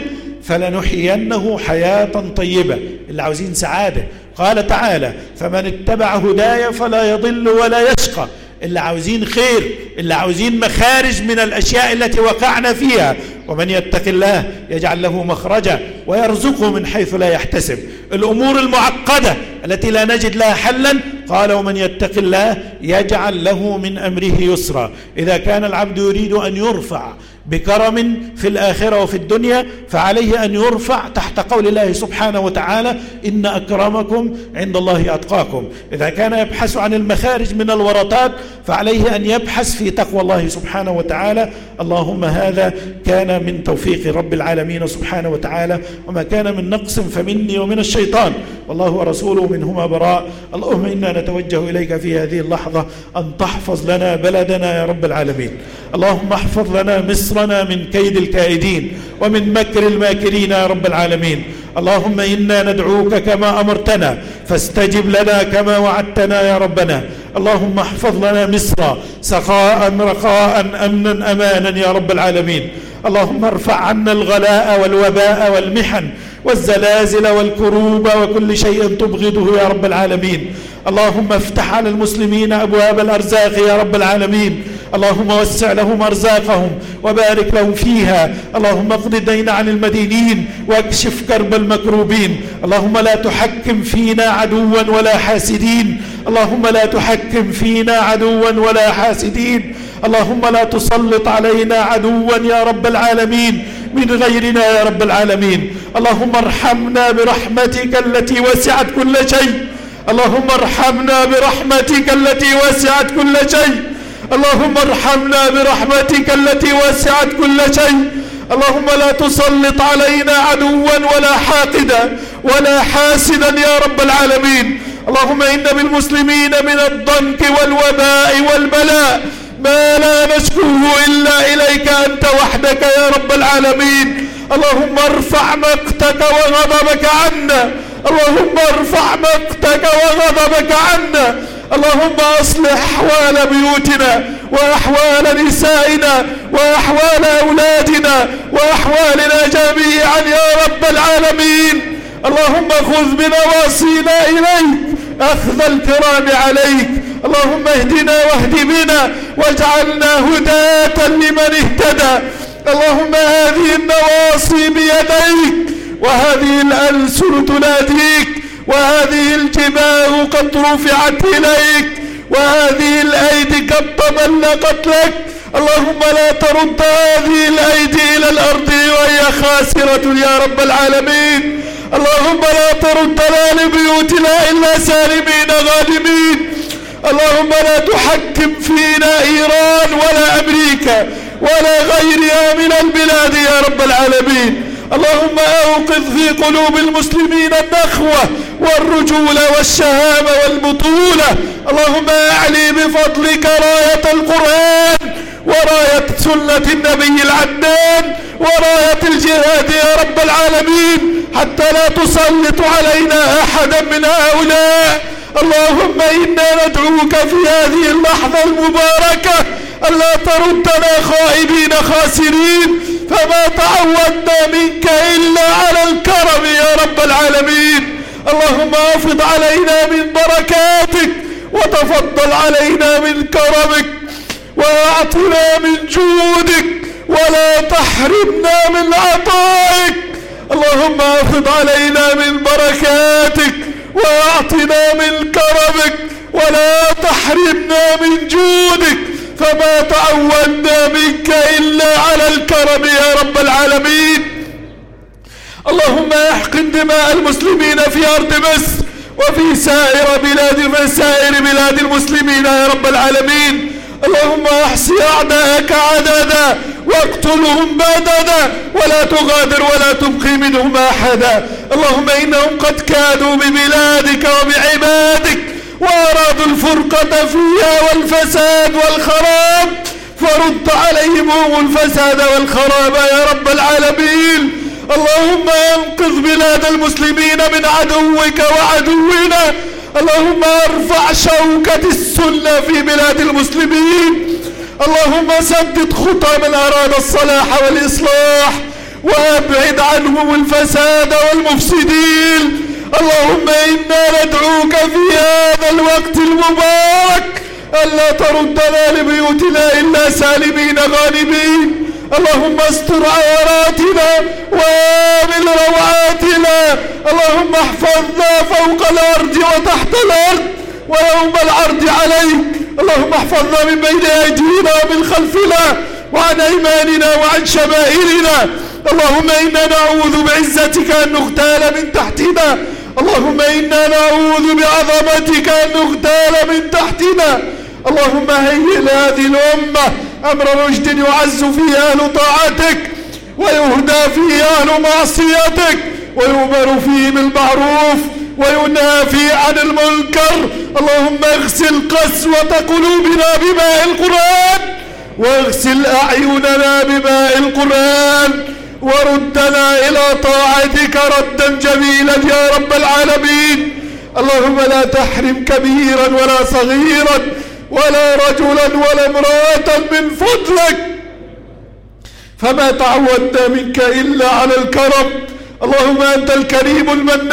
فلنحيينه حياة طيبة. اللي عاوزين سعادة. قال تعالى: فمن اتبع هدايا فلا يضل ولا يشقى. اللي عاوزين خير، اللي عاوزين مخارج من الأشياء التي وقعنا فيها. ومن يتق الله يجعل له مخرجا ويرزقه من حيث لا يحتسب. الأمور المعقدة التي لا نجد لها حلا، قال: ومن يتق الله يجعل له من أمره يسرا. إذا كان العبد يريد أن يرفع بكرم في الآخرة وفي الدنيا فعليه أن يرفع تحت قول الله سبحانه وتعالى: إن أكرمكم عند الله أتقاكم. إذا كان يبحث عن المخارج من الورطات فعليه أن يبحث في تقوى الله سبحانه وتعالى. اللهم هذا كان من توفيق رب العالمين سبحانه وتعالى، وما كان من نقص فمني ومن الشيطان، والله ورسوله منهما براء. اللهم إنا نتوجه إليك في هذه اللحظة أن تحفظ لنا بلدنا يا رب العالمين. اللهم احفظ لنا مصرنا من كيد الكائدين ومن مكر الماكرين يا رب العالمين. اللهم إنا ندعوك كما أمرتنا فاستجب لنا كما وعدتنا يا ربنا. اللهم احفظ لنا مصر سخاء رخاء أمنا أمانا يا رب العالمين. اللهم ارفع عنا الغلاء والوباء والمحن والزلازل والكروب وكل شيء تبغضه يا رب العالمين. اللهم افتح على المسلمين أبواب الأرزاق يا رب العالمين. اللهم وسع لهم أرزاقهم وبارك لهم فيها. اللهم اقض الدين عن المدينين واكشف كرب المكروبين. اللهم لا تحكم فينا عدوا ولا حاسدين. اللهم لا تحكم فينا عدوا ولا حاسدين. اللهم لا تسلط علينا عدوا يا رب العالمين من غيرنا يا رب العالمين. اللهم ارحمنا برحمتك التي وسعت كل شيء. اللهم ارحمنا برحمتك التي وسعت كل شيء. اللهم ارحمنا برحمتك التي وسعت كل شيء. اللهم لا تسلط علينا عدوا ولا حاقدا ولا حاسدا يا رب العالمين. اللهم إن بالمسلمين من الضنك والوباء والبلاء ما لا نشكوه إلا إليك أنت وحدك يا رب العالمين. اللهم ارفع مقتك وغضبك عنا. اللهم ارفع مقتك وغضبك عنا. اللهم أصلح أحوال بيوتنا وأحوال نسائنا وأحوال أولادنا وأحوالنا جميعا يا رب العالمين. اللهم خذ بنواصينا إليك أخذ الكرام عليك. اللهم اهدنا واهد بنا واجعلنا هداة لمن اهتدى. اللهم هذه النواصي بيديك وهذه الألسن تناديك وهذه الجباه قد رفعت إليك وهذه الأيدي قد تملقت لك. اللهم لا ترد هذه الأيدي إلى الأرض وهي خاسرة يا رب العالمين. اللهم لا تردنا لبيوتنا إلا سالمين غانمين. اللهم لا تحكم فينا إيران ولا أمريكا ولا غيرها من البلاد يا رب العالمين. اللهم أوقظ في قلوب المسلمين النخوة والرجولة والشهامة والبطولة. اللهم أعلي بفضلك راية القرآن وراية سنة النبي العدنان وراية الجهاد يا رب العالمين حتى لا تسلط علينا أحدا من هؤلاء. اللهم إنا ندعوك في هذه اللحظة المباركة ألا تردنا خائبين خاسرين، فما تعودنا منك إلا على الكرم يا رب العالمين. اللهم افض علينا من بركاتك وتفضل علينا من كرمك واعطنا من جودك ولا تحرمنا من عطائك. اللهم افض علينا من بركاتك واعطنا من كرمك ولا تحرمنا من جودك، فما تعودنا منك إلا على الكرم يا رب العالمين. اللهم احقن دماء المسلمين في أرض مصر وفي سائر بلاد سائر بلاد المسلمين يا رب العالمين. اللهم احصي أعداءك عددا واقتلهم بددا ولا تغادر ولا تبقي منهم أحدا. اللهم إنهم قد كادوا ببلادك وبعبادك وأرادوا الفرقة فيها والفساد والخراب، فرد عليهم الفساد والخراب يا رب العالمين. اللهم انقذ بلاد المسلمين من عدوك وعدونا. اللهم ارفع شوكة السنة في بلاد المسلمين. اللهم سدد خطى من أراد الصلاح والإصلاح وابعد عنهم الفساد والمفسدين. اللهم إنا ندعوك في هذا الوقت المبارك ألا تردنا لبيوتنا إلا سالمين غانمين. اللهم استر عوراتنا وآمن روعاتنا. اللهم احفظنا فوق الأرض وتحت الأرض ويوم العرض عليك. اللهم احفظنا من بين أيدينا ومن خلفنا وعن أيماننا وعن شمائلنا. اللهم إنا نعوذ بعزتك أن نغتال من تحتنا. اللهم إنا نعوذ بعظمتك أن نغتال من تحتنا. اللهم هيئ لهذه الأمة أمر رشد يعز فيه أهل طاعتك ويهدى فيه أهل معصيتك ويؤمر فيه بالمعروف وينهى فيه عن المنكر. اللهم اغسل قسوة قلوبنا بماء القرآن واغسل أعيننا بماء القرآن وردنا إلى طاعتك ردا جميلا يا رب العالمين. اللهم لا تحرم كبيرا ولا صغيرا ولا رجلا ولا امرأة من فضلك، فما تعودنا منك إلا على الكرم. اللهم أنت الكريم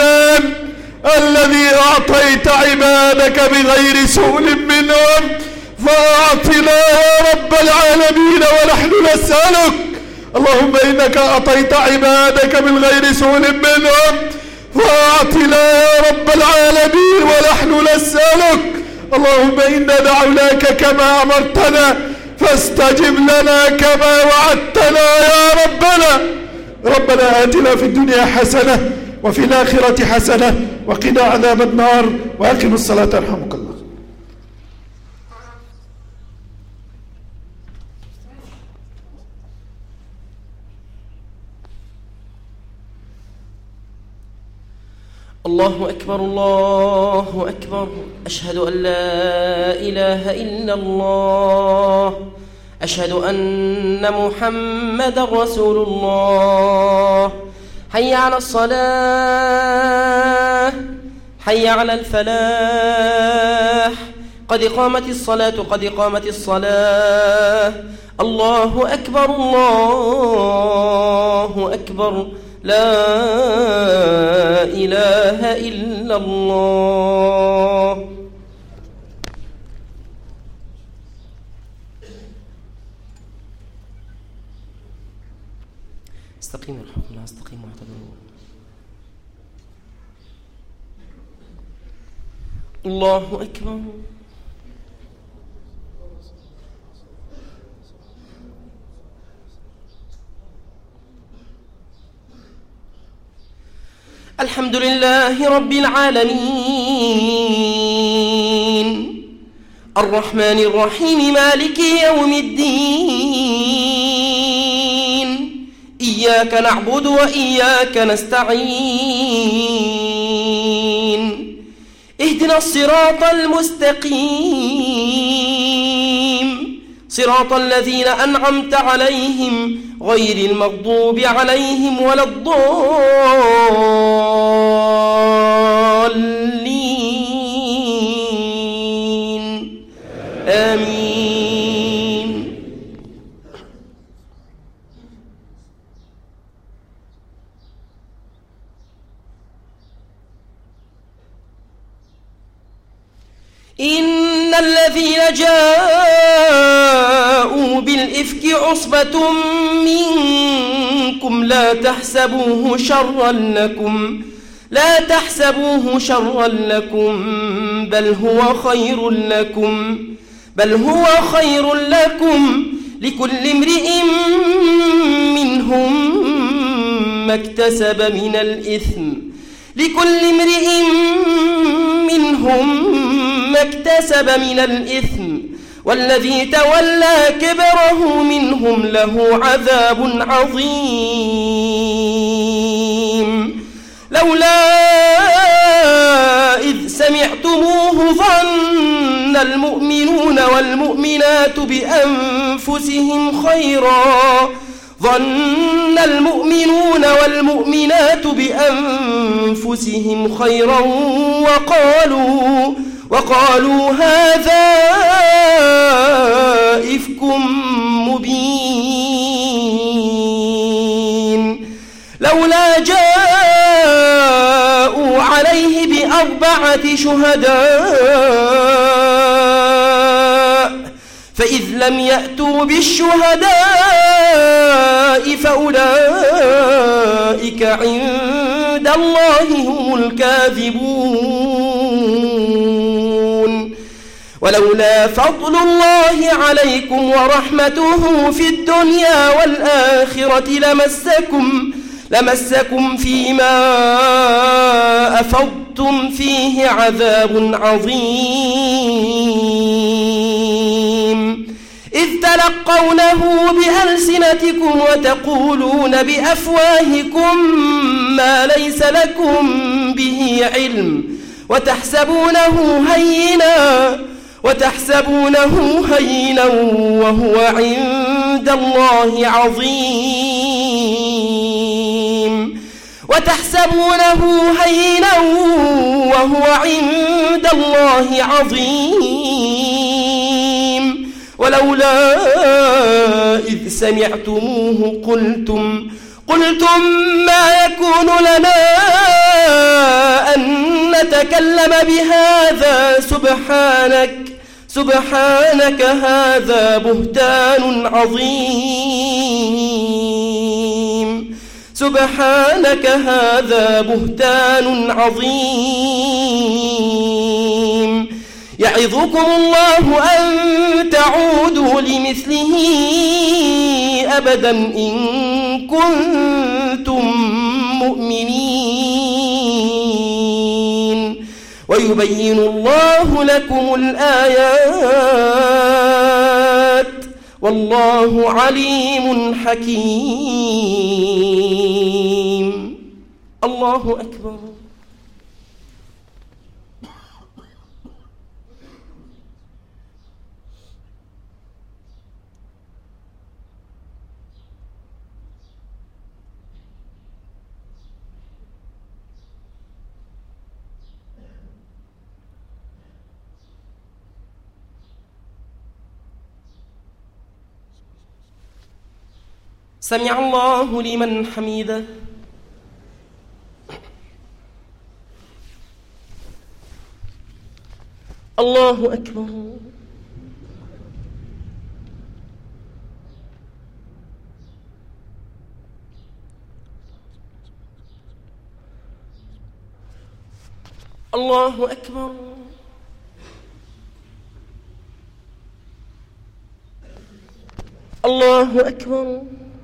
المنان الذي أعطيت عبادك بغير سؤل منهم، فأعطنا يا رب العالمين ونحن نسألك. اللهم إنك أعطيت عبادك من غير سؤل منهم، فأعطنا يا رب العالمين ونحن نسألك. اللهم إنا دعوناك كما أمرتنا فاستجب لنا كما وعدتنا يا ربنا. ربنا آتنا في الدنيا حسنة وفي الآخرة حسنة وقنا عذاب النار. وأقم الصلاة يرحمك الله. الله أكبر الله أكبر. أشهد أن لا إله إلا الله. أشهد أن محمد رسول الله. حي على الصلاة، حي على الفلاح، قد قامت الصلاة قد قامت الصلاة. الله أكبر الله أكبر. لا إله إلا الله. استقيموا الحكم لا استقيموا واعتدلوا. الله أكبر. الحمد لله رب العالمين الرحمن الرحيم مالك يوم الدين. إياك نعبد وإياك نستعين. اهدنا الصراط المستقيم صراط الذين أنعمت عليهم غير المغضوب عليهم ولا الضالين. آمين. إن الذين جاءوا بالإفك عصبة منكم لا تحسبوه شرا لكم لا تحسبوه شرا لكم بل هو خير لكم بل هو خير لكم لكل امرئ منهم ما اكتسب من الإثم لكل امرئ منهم ما اكتسب من الإثم والذي تولى كبره منهم له عذاب عظيم. لولا إذ سمعتموه ظن المؤمنون والمؤمنات بأنفسهم خيرا ظن المؤمنون والمؤمنات بأنفسهم خيرا وقالوا وقالوا هذا إفك مبين. لولا جاءوا عليه بأربعة شهداء فإذ لم يأتوا بالشهداء فأولئك عند الله هم الكاذبون. ولولا فضل الله عليكم ورحمته في الدنيا والآخرة لمسكم لمسكم فيما أفضتم فيه عذاب عظيم. إذ تلقونه بألسنتكم وتقولون بأفواهكم ما ليس لكم به علم وتحسبونه هينا وتحسبونه هينا وهو عند الله عظيم وتحسبونه هينا وهو عند الله عظيم. ولولا إذ سمعتموه قلتم قلتم ما يكون لنا أن نتكلم بهذا سبحانك سبحانك هذا بهتان عظيم سبحانك هذا بهتان عظيم يعظكم الله أن تعودوا لمثله أبدا إن كنتم مؤمنين ويبين الله لكم الآيات والله عليم حكيم. الله أكبر. سمع الله لمن حمده. الله أكبر. الله أكبر. الله أكبر.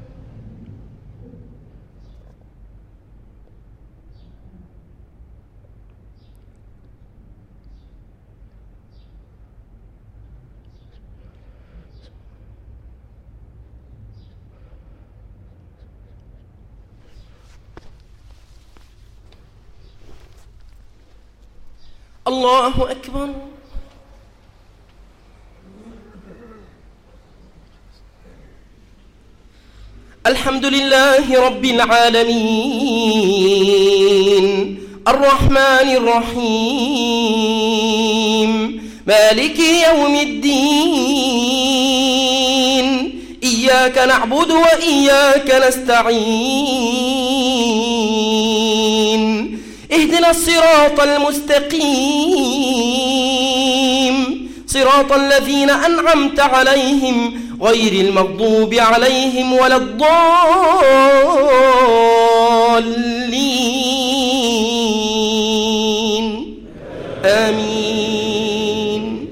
الله أكبر. الحمد لله رب العالمين الرحمن الرحيم مالك يوم الدين إياك نعبد وإياك نستعين اهدنا الصراط المستقيم صراط الذين أنعمت عليهم غير المغضوب عليهم ولا الضالين آمين.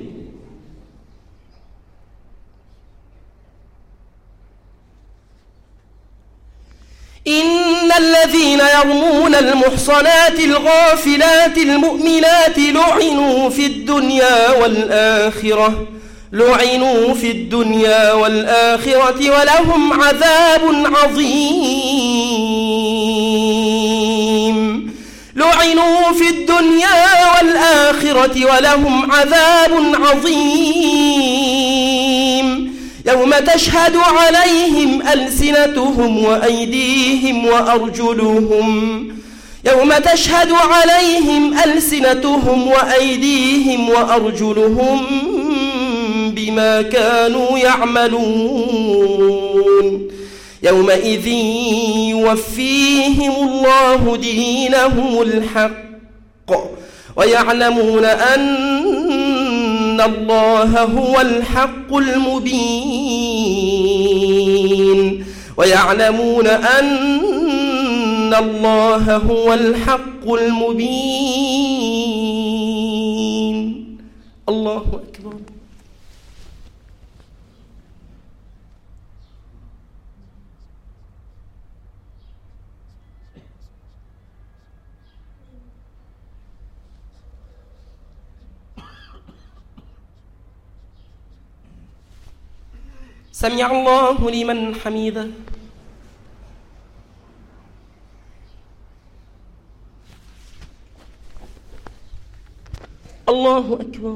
إن الذين يرمون المحصنات الغافلات المؤمنات لعنوا في الدنيا والآخرة لعنوا في الدنيا والآخرة ولهم عذاب عظيم لعنوا في الدنيا والآخرة ولهم عذاب عظيم يوم تشهد عليهم ألسنتهم وأيديهم وأرجلهم يوم تشهد عليهم ألسنتهم وأيديهم وأرجلهم بما كانوا يعملون يومئذ يوفيهم الله دينهم الحق ويعلمون أن الله هو الحق المبين ويعلمون أن الله هو الحق المبين. الله أكبر. سمع الله لمن حمده. الله أكبر.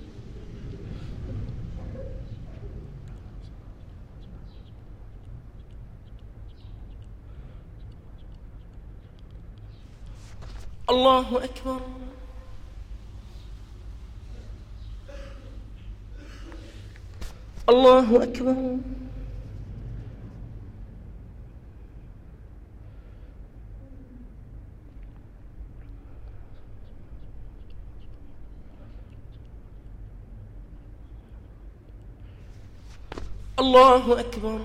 الله أكبر. الله أكبر. الله أكبر.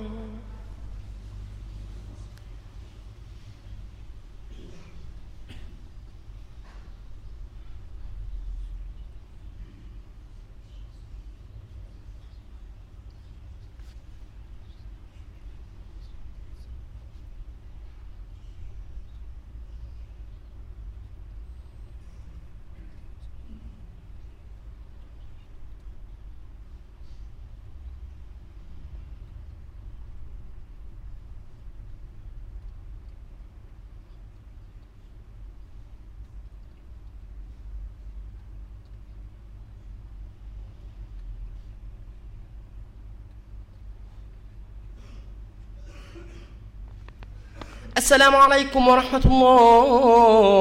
السلام عليكم ورحمة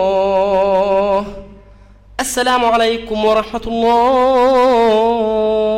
الله. السلام عليكم ورحمة الله.